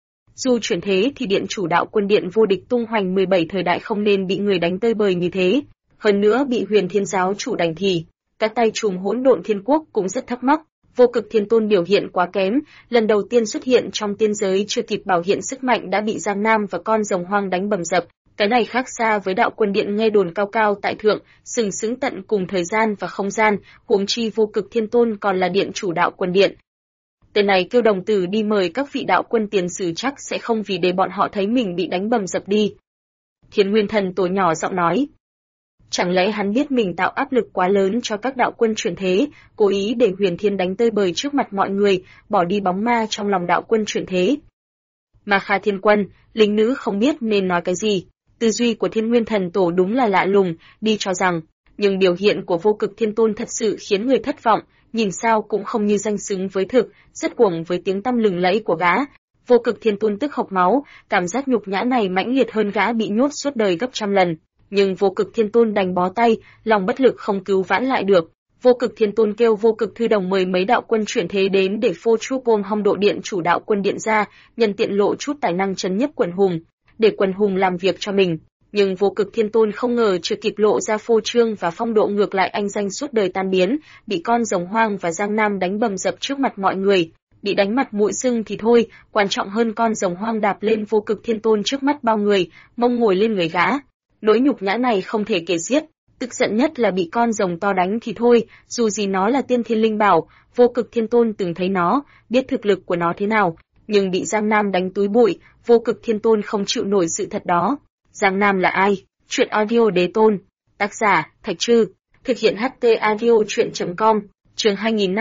Dù chuyển thế thì điện chủ đạo quân điện vô địch tung hoành 17 thời đại không nên bị người đánh tơi bời như thế. Hơn nữa bị Huyền Thiên giáo chủ đánh thì, các tay trùm hỗn độn thiên quốc cũng rất thắc mắc. Vô cực thiên tôn biểu hiện quá kém, lần đầu tiên xuất hiện trong tiên giới chưa kịp bảo hiện sức mạnh đã bị Giang Nam và con rồng hoang đánh bầm dập. Cái này khác xa với đạo quân điện nghe đồn cao cao tại thượng, sừng sững tận cùng thời gian và không gian, huống chi vô cực thiên tôn còn là điện chủ đạo quân điện. Tên này kêu đồng tử đi mời các vị đạo quân tiền sử chắc sẽ không vì để bọn họ thấy mình bị đánh bầm dập đi. Thiên Nguyên thần tổ nhỏ giọng nói. Chẳng lẽ hắn biết mình tạo áp lực quá lớn cho các đạo quân chuyển thế, cố ý để Huyền Thiên đánh tơi bời trước mặt mọi người, bỏ đi bóng ma trong lòng đạo quân chuyển thế. Ma Kha thiên quân, linh nữ không biết nên nói cái gì. Tư duy của Thiên Nguyên thần tổ đúng là lạ lùng, đi cho rằng, nhưng biểu hiện của vô cực thiên tôn thật sự khiến người thất vọng, nhìn sao cũng không như danh xứng với thực, rất cuồng với tiếng tăm lừng lẫy của gã. Vô cực thiên tôn tức hộc máu, cảm giác nhục nhã này mãnh liệt hơn gã bị nhốt suốt đời gấp trăm lần. Nhưng vô cực thiên tôn đành bó tay, lòng bất lực không cứu vãn lại được. Vô cực thiên tôn kêu vô cực thư đồng mời mấy đạo quân chuyển thế đến để phô chút ôm hong độ điện chủ đạo quân điện ra, nhân tiện lộ chút tài năng trấn nhiếp quần hùng, để quần hùng làm việc cho mình. Nhưng Vô Cực Thiên Tôn không ngờ chưa kịp lộ ra phô trương và phong độ, ngược lại anh danh suốt đời tan biến, bị con rồng hoang và Giang Nam đánh bầm dập trước mặt mọi người. Bị đánh mặt mũi sưng thì thôi, quan trọng hơn con rồng hoang đạp lên Vô Cực Thiên Tôn trước mắt bao người, mông ngồi lên người gã. Nỗi nhục nhã này không thể kể xiết. Tức giận nhất là bị con rồng to đánh thì thôi, dù gì nó là tiên thiên linh bảo, Vô Cực Thiên Tôn từng thấy nó, biết thực lực của nó thế nào, nhưng bị Giang Nam đánh túi bụi, Vô Cực Thiên Tôn không chịu nổi sự thật đó. Giang Nam là ai? Chuyện audio Đế Tôn. Tác giả, Thạch Trư. Thực hiện HT audio chuyện.com. Chương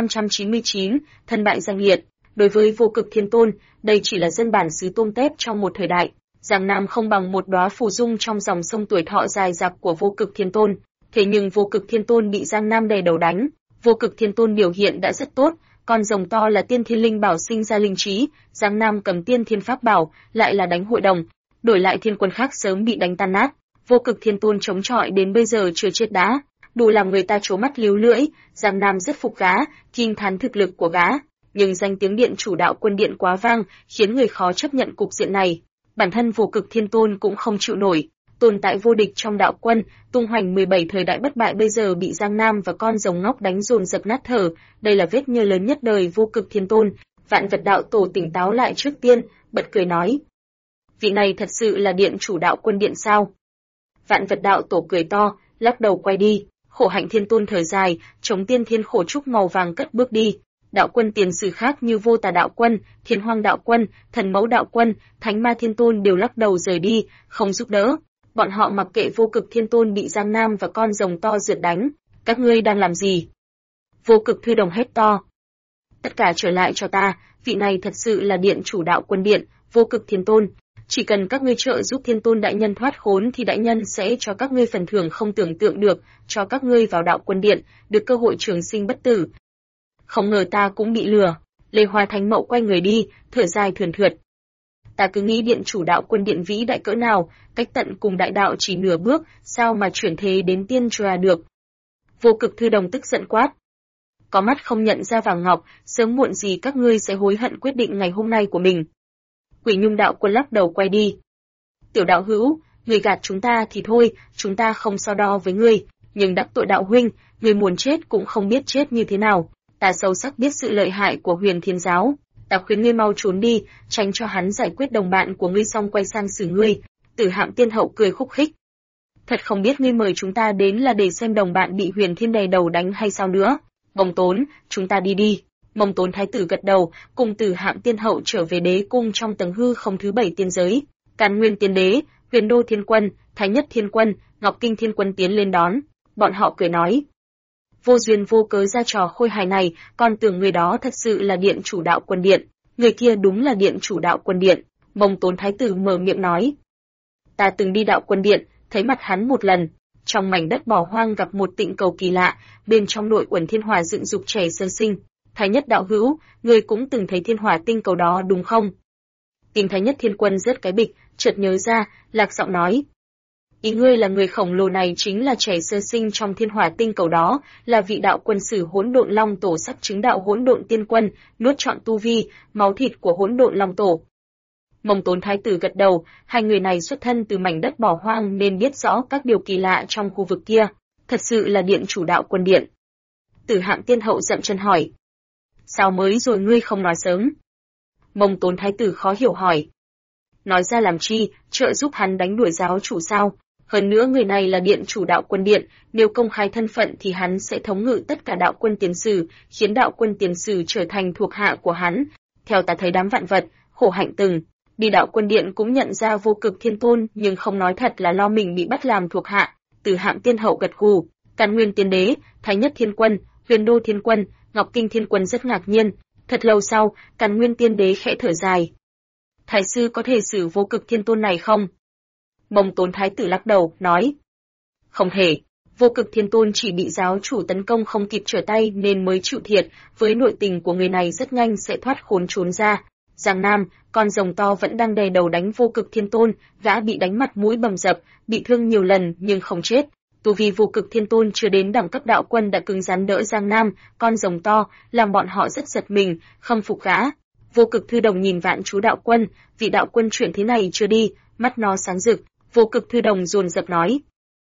2599, thân bại danh liệt. Đối với Vô Cực Thiên Tôn, đây chỉ là dân bản xứ tôm tép trong một thời đại. Giang Nam không bằng một đóa phù dung trong dòng sông tuổi thọ dài dặc của Vô Cực Thiên Tôn. Thế nhưng Vô Cực Thiên Tôn bị Giang Nam đè đầu đánh. Vô Cực Thiên Tôn biểu hiện đã rất tốt, con rồng to là tiên thiên linh bảo sinh ra linh trí, Giang Nam cầm tiên thiên pháp bảo, lại là đánh hội đồng. Đổi lại thiên quân khác sớm bị đánh tan nát. Vô Cực Thiên Tôn chống chọi đến bây giờ chưa chết đá, đủ làm người ta trố mắt líu lưỡi. Giang Nam rất phục gã, kinh thán thực lực của gã, nhưng danh tiếng điện chủ đạo quân điện quá vang, khiến người khó chấp nhận cục diện này. Bản thân Vô Cực Thiên Tôn cũng không chịu nổi, tồn tại vô địch trong đạo quân, tung hoành 17 thời đại bất bại bây giờ bị Giang Nam và con rồng ngóc đánh dồn dập nát thở, đây là vết nhơ lớn nhất đời Vô Cực Thiên Tôn. Vạn Vật đạo tổ tỉnh táo lại trước tiên, bật cười nói: vị này thật sự là điện chủ đạo quân điện sao? Vạn Vật đạo tổ cười to, lắc đầu quay đi. Khổ Hạnh Thiên Tôn thở dài, chống tiên thiên khổ trúc màu vàng cất bước đi. Đạo quân tiền sử khác như Vô Tà đạo quân, Thiên Hoang đạo quân, Thần Mẫu đạo quân, Thánh Ma Thiên Tôn đều lắc đầu rời đi, không giúp đỡ. Bọn họ mặc kệ Vô Cực Thiên Tôn bị Giang Nam và con rồng to rượt đánh. Các ngươi đang làm gì? Vô Cực Thư Đồng hét to. Tất cả trở lại cho ta, vị này thật sự là điện chủ đạo quân điện, Vô Cực Thiên Tôn. Chỉ cần các ngươi trợ giúp Thiên Tôn đại nhân thoát khốn thì đại nhân sẽ cho các ngươi phần thưởng không tưởng tượng được, cho các ngươi vào đạo quân điện, được cơ hội trường sinh bất tử. Không ngờ ta cũng bị lừa. Lê Hoa Thánh Mẫu quay người đi, thở dài thườn thượt. Ta cứ nghĩ điện chủ đạo quân điện vĩ đại cỡ nào, cách tận cùng đại đạo chỉ nửa bước, sao mà chuyển thế đến tiên trà được. Vô Cực Thư Đồng tức giận quát. Có mắt không nhận ra vàng ngọc, sớm muộn gì các ngươi sẽ hối hận quyết định ngày hôm nay của mình. Quỷ Nhung đạo quân lắc đầu quay đi. Tiểu đạo hữu, người gạt chúng ta thì thôi, chúng ta không so đo với ngươi, nhưng đắc tội đạo huynh, người muốn chết cũng không biết chết như thế nào. Ta sâu sắc biết sự lợi hại của Huyền Thiên giáo, ta khuyên ngươi mau trốn đi, tránh cho hắn giải quyết đồng bạn của ngươi xong quay sang xử ngươi. Tử Hạm Tiên Hậu cười khúc khích. Thật không biết ngươi mời chúng ta đến là để xem đồng bạn bị Huyền Thiên đè đầu đánh hay sao nữa. Mông Tốn, chúng ta đi đi. Mông Tốn thái tử gật đầu, cùng Tử Hạm Tiên Hậu trở về đế cung trong tầng hư không thứ 7 tiên giới. Càn Nguyên Tiên Đế, Huyền Đô Thiên Quân, Thái Nhất Thiên Quân, Ngọc Kinh Thiên Quân tiến lên đón. Bọn họ cười nói: vô duyên vô cớ ra trò khôi hài này, còn tưởng người đó thật sự là điện chủ đạo quân điện. Người kia đúng là điện chủ đạo quân điện. Mông Tốn thái tử mở miệng nói: ta từng đi đạo quân điện, thấy mặt hắn một lần. Trong mảnh đất bỏ hoang gặp một tịnh cầu kỳ lạ, bên trong nội uẩn thiên hỏa dựng dục trẻ sơ sinh. Thái Nhất đạo hữu, người cũng từng thấy thiên hỏa tinh cầu đó đúng không? Tim Thái Nhất Thiên Quân rớt cái bịch, chợt nhớ ra, lạc giọng nói: ý ngươi là người khổng lồ này chính là trẻ sơ sinh trong thiên hỏa tinh cầu đó, là vị đạo quân sử hỗn độn long tổ sắp chứng đạo hỗn độn tiên quân, nuốt trọn tu vi, máu thịt của hỗn độn long tổ. Mông Tốn thái tử gật đầu, hai người này xuất thân từ mảnh đất bỏ hoang nên biết rõ các điều kỳ lạ trong khu vực kia, thật sự là điện chủ đạo quân điện. Tử Hạm Tiên Hậu dậm chân hỏi: sao mới rồi ngươi không nói sớm? Mông Tốn thái tử khó hiểu hỏi: nói ra làm chi, trợ giúp hắn đánh đuổi giáo chủ sao? Hơn nữa người này là điện chủ đạo quân điện, nếu công khai thân phận thì hắn sẽ thống ngự tất cả đạo quân tiền sử, khiến đạo quân tiền sử trở thành thuộc hạ của hắn. Theo ta thấy đám vạn vật, Khổ Hạnh từng đi đạo quân điện cũng nhận ra Vô Cực Thiên Tôn, nhưng không nói thật là lo mình bị bắt làm thuộc hạ. Tử Hạm Tiên Hậu gật gù. Càn Nguyên Tiên Đế, Thái Nhất Thiên Quân, Huyền Đô Thiên Quân, Ngọc Kinh Thiên Quân rất ngạc nhiên. Thật lâu sau, Càn Nguyên Tiên Đế khẽ thở dài. Thái sư có thể xử Vô Cực Thiên Tôn này không? Mông Tốn thái tử lắc đầu, nói: không thể. Vô Cực Thiên Tôn chỉ bị giáo chủ tấn công không kịp trở tay nên mới chịu thiệt, với nội tình của người này rất nhanh sẽ thoát khốn trốn ra. Giang Nam, con rồng to vẫn đang đè đầu đánh Vô Cực Thiên Tôn, gã bị đánh mặt mũi bầm dập, bị thương nhiều lần nhưng không chết. Tu vi Vô Cực Thiên Tôn chưa đến đẳng cấp đạo quân đã cứng rắn đỡ Giang Nam, con rồng to, làm bọn họ rất giật mình, khâm phục gã. Vô Cực Thư Đồng nhìn Vạn Chú đạo quân, vị đạo quân chuyển thế này chưa đi, mắt nó sáng rực. Vô Cực Thư Đồng dồn dập nói.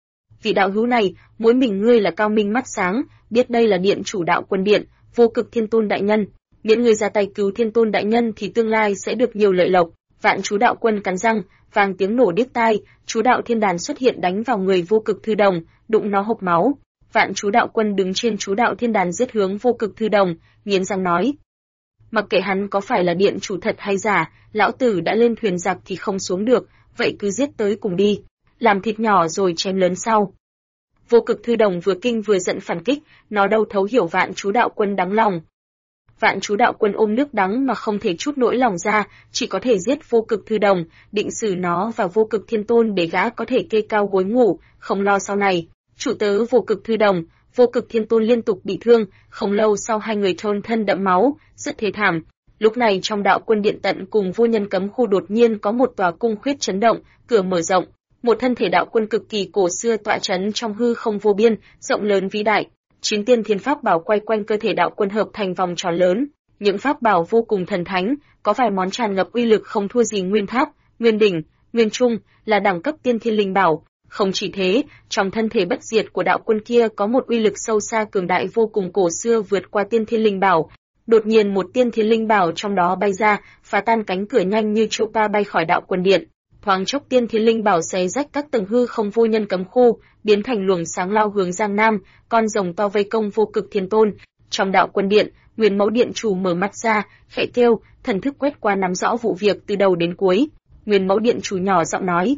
Vị đạo hữu này, mỗi mình ngươi là cao minh mắt sáng, biết đây là điện chủ đạo quân điện, Vô Cực Thiên Tôn đại nhân, miễn ngươi ra tay cứu Thiên Tôn đại nhân thì tương lai sẽ được nhiều lợi lộc. Vạn Chú Đạo Quân cắn răng, vang tiếng nổ điếc tai, Chú Đạo Thiên Đàn xuất hiện đánh vào người Vô Cực Thư Đồng, đụng nó hộc máu. Vạn Chú Đạo Quân đứng trên Chú Đạo Thiên Đàn giết hướng Vô Cực Thư Đồng, nghiến răng nói: mặc kệ hắn có phải là điện chủ thật hay giả, lão tử đã lên thuyền giặc thì không xuống được, vậy cứ giết tới cùng đi, làm thịt nhỏ rồi chém lớn sau. Vô Cực Thư Đồng vừa kinh vừa giận phản kích, nó đâu thấu hiểu Vạn Chú Đạo Quân đắng lòng. Vạn Chú Đạo Quân ôm nước đắng mà không thể chút nỗi lòng ra, chỉ có thể giết Vô Cực Thư Đồng, định xử nó và Vô Cực Thiên Tôn để gã có thể kê cao gối ngủ, không lo sau này. Chủ tớ Vô Cực Thư Đồng, Vô Cực Thiên Tôn liên tục bị thương, không lâu sau hai người thôn thân đẫm máu, rất thê thảm. Lúc này trong đạo quân điện tận cùng Vô Nhân Cấm Khu đột nhiên có một tòa cung khuyết chấn động, cửa mở rộng, một thân thể đạo quân cực kỳ cổ xưa tọa trấn trong hư không vô biên, rộng lớn vĩ đại. 9 tiên thiên pháp bảo quay quanh cơ thể đạo quân hợp thành vòng tròn lớn, những pháp bảo vô cùng thần thánh, có vài món tràn ngập uy lực không thua gì Nguyên Tháp, Nguyên Đỉnh, Nguyên Trung, là đẳng cấp tiên thiên linh bảo. Không chỉ thế, trong thân thể bất diệt của đạo quân kia có một uy lực sâu xa cường đại vô cùng cổ xưa vượt qua tiên thiên linh bảo. Đột nhiên một tiên thiên linh bảo trong đó bay ra, phá tan cánh cửa nhanh như trụ pa bay khỏi đạo quân điện. Thoáng chốc tiên thiên linh bảo xé rách các tầng hư không Vô Nhân Cấm Khu, biến thành luồng sáng lao hướng Giang Nam, con rồng to vây công Vô Cực Thiên Tôn. Trong đạo quân điện, Nguyên Mẫu điện chủ mở mắt ra, khẽ kêu, thần thức quét qua nắm rõ vụ việc từ đầu đến cuối. Nguyên Mẫu điện chủ nhỏ giọng nói: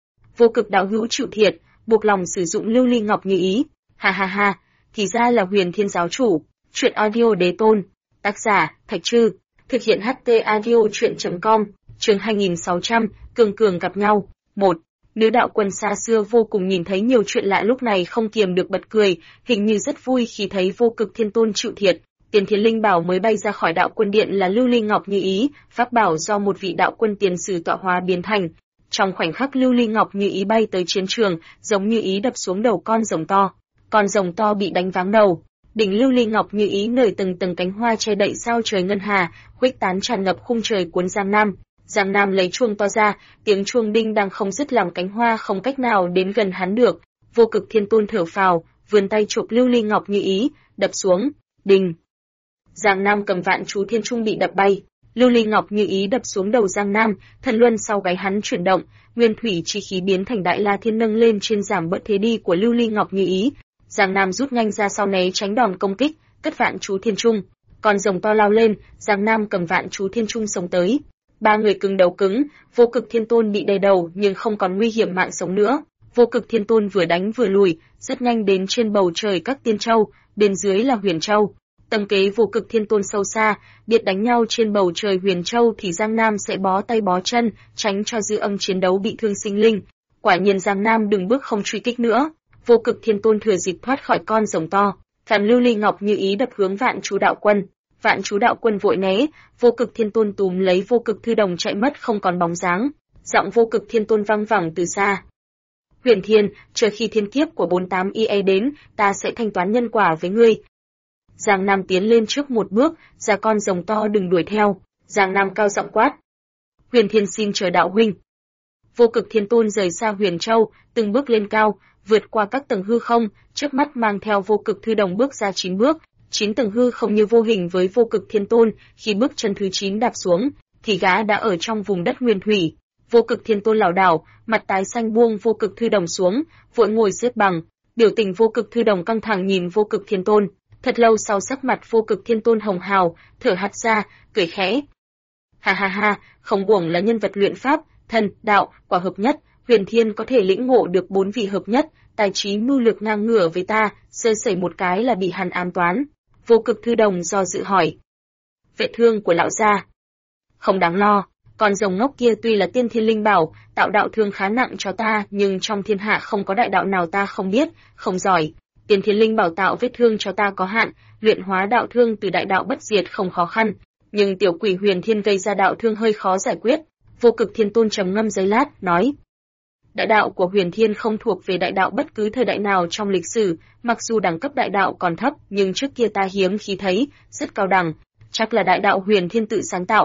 Vô Cực đạo hữu chịu thiệt, buộc lòng sử dụng Lưu Ly Ngọc như ý. Ha ha ha, thì ra là Huyền Thiên giáo chủ. Truyện audio đế tôn. Tác giả Thạch Trư. Thực hiện HT audio truyện.com. Chương 2600, cường cường gặp nhau. 1. Nữ đạo quân xa xưa vô cùng nhìn thấy nhiều chuyện lạ lúc này không kiềm được bật cười, hình như rất vui khi thấy Vô Cực Thiên Tôn chịu thiệt. Tiền Thiên Linh bảo mới bay ra khỏi đạo quân điện là Lưu Ly Ngọc Như Ý, pháp bảo do một vị đạo quân tiền sử tọa hóa biến thành. Trong khoảnh khắc Lưu Ly Ngọc Như Ý bay tới chiến trường, giống Như Ý đập xuống đầu con rồng to. Con rồng to bị đánh váng đầu. Đỉnh Lưu Ly Ngọc Như Ý nở từng tầng cánh hoa che đậy sao trời ngân hà, khuếch tán tràn ngập khung trời cuốn Giang Nam. Giang Nam lấy chuông to ra, tiếng chuông đinh đang không dứt làm cánh hoa không cách nào đến gần hắn được. Vô Cực Thiên Tôn thở phào, vươn tay chụp Lưu Ly Ngọc Như Ý, đập xuống. Đình. Giang Nam cầm Vạn Chú Thiên Trung bị đập bay. Lưu Ly Ngọc Như Ý đập xuống đầu Giang Nam, thần luân sau gáy hắn chuyển động, nguyên thủy chi khí biến thành Đại La Thiên nâng lên trên giảm bớt thế đi của Lưu Ly Ngọc Như Ý. Giang Nam rút nhanh ra sau né tránh đòn công kích, cất Vạn Chú Thiên Trung. Con rồng to lao lên, Giang Nam cầm Vạn Chú Thiên Trung sống tới. Ba người cứng đầu cứng, Vô Cực Thiên Tôn bị đè đầu nhưng không còn nguy hiểm mạng sống nữa. Vô Cực Thiên Tôn vừa đánh vừa lùi, rất nhanh đến trên bầu trời các tiên châu, bên dưới là Huyền Châu. Tâm kế Vô Cực Thiên Tôn sâu xa, biết đánh nhau trên bầu trời Huyền Châu thì Giang Nam sẽ bó tay bó chân, tránh cho dư âm chiến đấu bị thương sinh linh. Quả nhiên Giang Nam đừng bước không truy kích nữa. Vô Cực Thiên Tôn thừa dịp thoát khỏi con rồng to, phàm Lưu Ly Ngọc Như Ý đập hướng Vạn Chú Đạo Quân. Vạn Chú Đạo Quân vội né, Vô Cực Thiên Tôn túm lấy Vô Cực Thư Đồng chạy mất không còn bóng dáng. Giọng Vô Cực Thiên Tôn vang vẳng từ xa. Huyền Thiên, chờ khi thiên kiếp của 48 IE đến, ta sẽ thanh toán nhân quả với ngươi. Giang Nam tiến lên trước một bước, ra con rồng to đừng đuổi theo. Giang Nam cao giọng quát. Huyền Thiên xin chờ đạo huynh. Vô Cực Thiên Tôn rời xa Huyền Châu, từng bước lên cao, vượt qua các tầng hư không, trước mắt mang theo Vô Cực Thư Đồng bước ra 9 bước. 9 tầng hư không như vô hình với Vô Cực Thiên Tôn, khi bước chân thứ 9 đạp xuống, thì gã đã ở trong vùng đất nguyên thủy. Vô Cực Thiên Tôn lảo đảo, mặt tái xanh buông Vô Cực Thư Đồng xuống, vội ngồi xếp bằng. Biểu tình Vô Cực Thư Đồng căng thẳng nhìn Vô Cực Thiên Tôn. Thật lâu sau sắc mặt Vô Cực Thiên Tôn hồng hào, thở hắt ra, cười khẽ. Ha ha ha, không uổng là nhân vật luyện pháp, thần, đạo, quả hợp nhất, Huyền Thiên có thể lĩnh ngộ được 4 vị hợp nhất, tài trí mưu lược ngang ngửa với ta, sơ sẩy một cái là bị hắn ám toán. Vô Cực Thư Đồng do dự hỏi. Vết thương của lão gia không đáng lo, con rồng ngốc kia tuy là tiên thiên linh bảo, tạo đạo thương khá nặng cho ta, nhưng trong thiên hạ không có đại đạo nào ta không biết, không giỏi. Tiên thiên linh bảo tạo vết thương cho ta có hạn, luyện hóa đạo thương từ đại đạo bất diệt không khó khăn, nhưng tiểu quỷ Huyền Thiên gây ra đạo thương hơi khó giải quyết. Vô Cực Thiên Tôn trầm ngâm giây lát, nói. Đại đạo của Huyền Thiên không thuộc về đại đạo bất cứ thời đại nào trong lịch sử, mặc dù đẳng cấp đại đạo còn thấp, nhưng trước kia ta hiếm khi thấy, rất cao đẳng, chắc là đại đạo Huyền Thiên tự sáng tạo.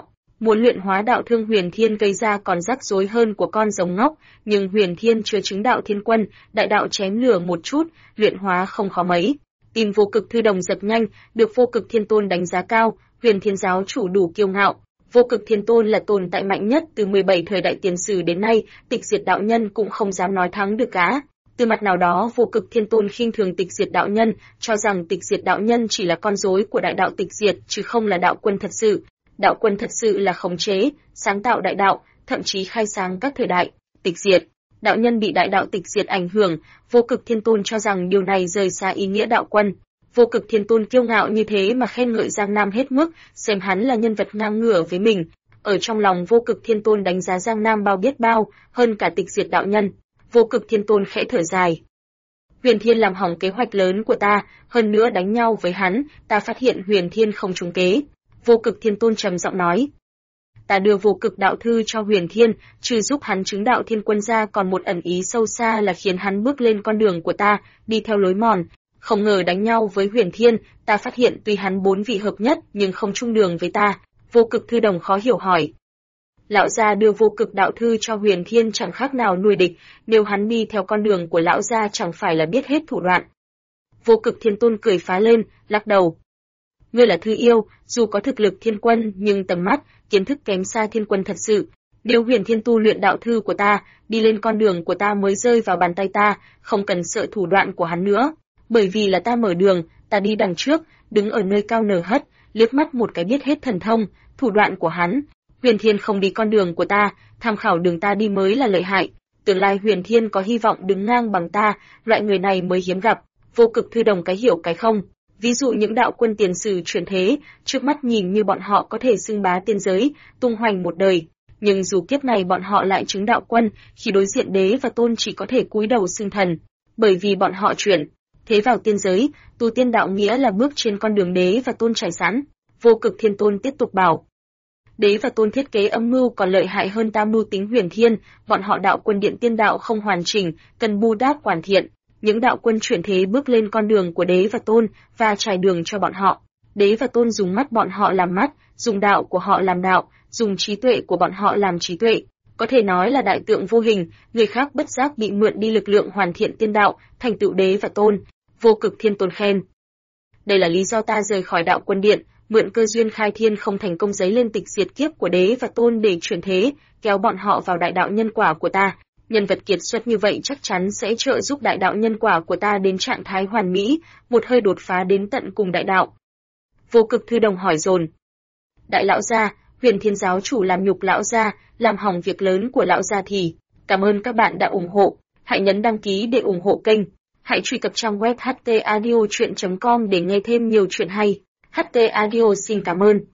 Muốn luyện hóa đạo thương Huyền Thiên gây ra còn rắc rối hơn của con rồng ngốc, nhưng Huyền Thiên chưa chứng đạo thiên quân, đại đạo chém lửa một chút, luyện hóa không khó mấy. Tim Vô Cực Thư Đồng giật nhanh, được Vô Cực Thiên Tôn đánh giá cao, Huyền Thiên giáo chủ đủ kiêu ngạo. Vô Cực Thiên Tôn là tồn tại mạnh nhất từ 17 thời đại tiền sử đến nay, Tịch Diệt đạo nhân cũng không dám nói thắng được cá. Từ mặt nào đó, Vô Cực Thiên Tôn khinh thường Tịch Diệt đạo nhân, cho rằng Tịch Diệt đạo nhân chỉ là con rối của đại đạo Tịch Diệt chứ không là đạo quân thật sự. Đạo quân thật sự là khống chế, sáng tạo đại đạo, thậm chí khai sáng các thời đại. Tịch Diệt đạo nhân bị đại đạo Tịch Diệt ảnh hưởng, Vô Cực Thiên Tôn cho rằng điều này rời xa ý nghĩa đạo quân. Vô Cực Thiên Tôn kiêu ngạo như thế mà khen ngợi Giang Nam hết mức, xem hắn là nhân vật ngang ngửa với mình. Ở trong lòng Vô Cực Thiên Tôn đánh giá Giang Nam bao biết bao, hơn cả Tịch Diệt đạo nhân. Vô Cực Thiên Tôn khẽ thở dài. Huyền Thiên làm hỏng kế hoạch lớn của ta, hơn nữa đánh nhau với hắn, ta phát hiện Huyền Thiên không trúng kế. Vô Cực Thiên Tôn trầm giọng nói. Ta đưa Vô Cực đạo thư cho Huyền Thiên, trừ giúp hắn chứng đạo thiên quân ra còn một ẩn ý sâu xa là khiến hắn bước lên con đường của ta, đi theo lối mòn. Không ngờ đánh nhau với Huyền Thiên, ta phát hiện tuy hắn 4 vị hợp nhất nhưng không chung đường với ta. Vô Cực Thư Đồng khó hiểu hỏi. Lão gia đưa Vô Cực đạo thư cho Huyền Thiên chẳng khác nào nuôi địch, nếu hắn đi theo con đường của lão gia chẳng phải là biết hết thủ đoạn. Vô Cực Thiên Tôn cười phá lên, lắc đầu. Ngươi là thư yêu, dù có thực lực thiên quân nhưng tầm mắt, kiến thức kém xa thiên quân thật sự. Nếu Huyền Thiên tu luyện đạo thư của ta, đi lên con đường của ta mới rơi vào bàn tay ta, không cần sợ thủ đoạn của hắn nữa. Bởi vì là ta mở đường, ta đi đằng trước, đứng ở nơi cao nở hất, liếc mắt một cái biết hết thần thông, thủ đoạn của hắn. Huyền Thiên không đi con đường của ta, tham khảo đường ta đi mới là lợi hại. Tương lai Huyền Thiên có hy vọng đứng ngang bằng ta, loại người này mới hiếm gặp. Vô Cực Thư Đồng cái hiểu cái không. Ví dụ những đạo quân tiền sử chuyển thế, trước mắt nhìn như bọn họ có thể xưng bá tiên giới, tung hoành một đời. Nhưng dù kiếp này bọn họ lại chứng đạo quân, khi đối diện đế và tôn chỉ có thể cúi đầu xưng thần. Bởi vì bọn họ chuyển thế vào tiên giới, tu tiên đạo nghĩa là bước trên con đường đế và tôn trải sẵn. Vô Cực Thiên Tôn tiếp tục bảo. Đế và tôn thiết kế âm mưu còn lợi hại hơn ta mưu tính Huyền Thiên, bọn họ đạo quân điện tiên đạo không hoàn chỉnh, cần bù đắp hoàn thiện. Những đạo quân chuyển thế bước lên con đường của đế và tôn và trải đường cho bọn họ. Đế và tôn dùng mắt bọn họ làm mắt, dùng đạo của họ làm đạo, dùng trí tuệ của bọn họ làm trí tuệ. Có thể nói là đại tượng vô hình, người khác bất giác bị mượn đi lực lượng hoàn thiện tiên đạo, thành tựu đế và tôn. Vô Cực Thiên Tôn khen. Đây là lý do ta rời khỏi đạo quân điện, mượn cơ duyên khai thiên không thành công giấy lên tịch diệt kiếp của đế và tôn để chuyển thế, kéo bọn họ vào đại đạo nhân quả của ta. Nhân vật kiệt xuất như vậy chắc chắn sẽ trợ giúp đại đạo nhân quả của ta đến trạng thái hoàn mỹ, một hơi đột phá đến tận cùng đại đạo. Vô Cực Thư Đồng hỏi dồn. Đại lão gia, Huyền Thiên giáo chủ làm nhục lão gia, làm hỏng việc lớn của lão gia thì. Cảm ơn các bạn đã ủng hộ. Hãy nhấn đăng ký để ủng hộ kênh. Hãy truy cập trang web htaudio.com để nghe thêm nhiều chuyện hay. HT Audio xin cảm ơn.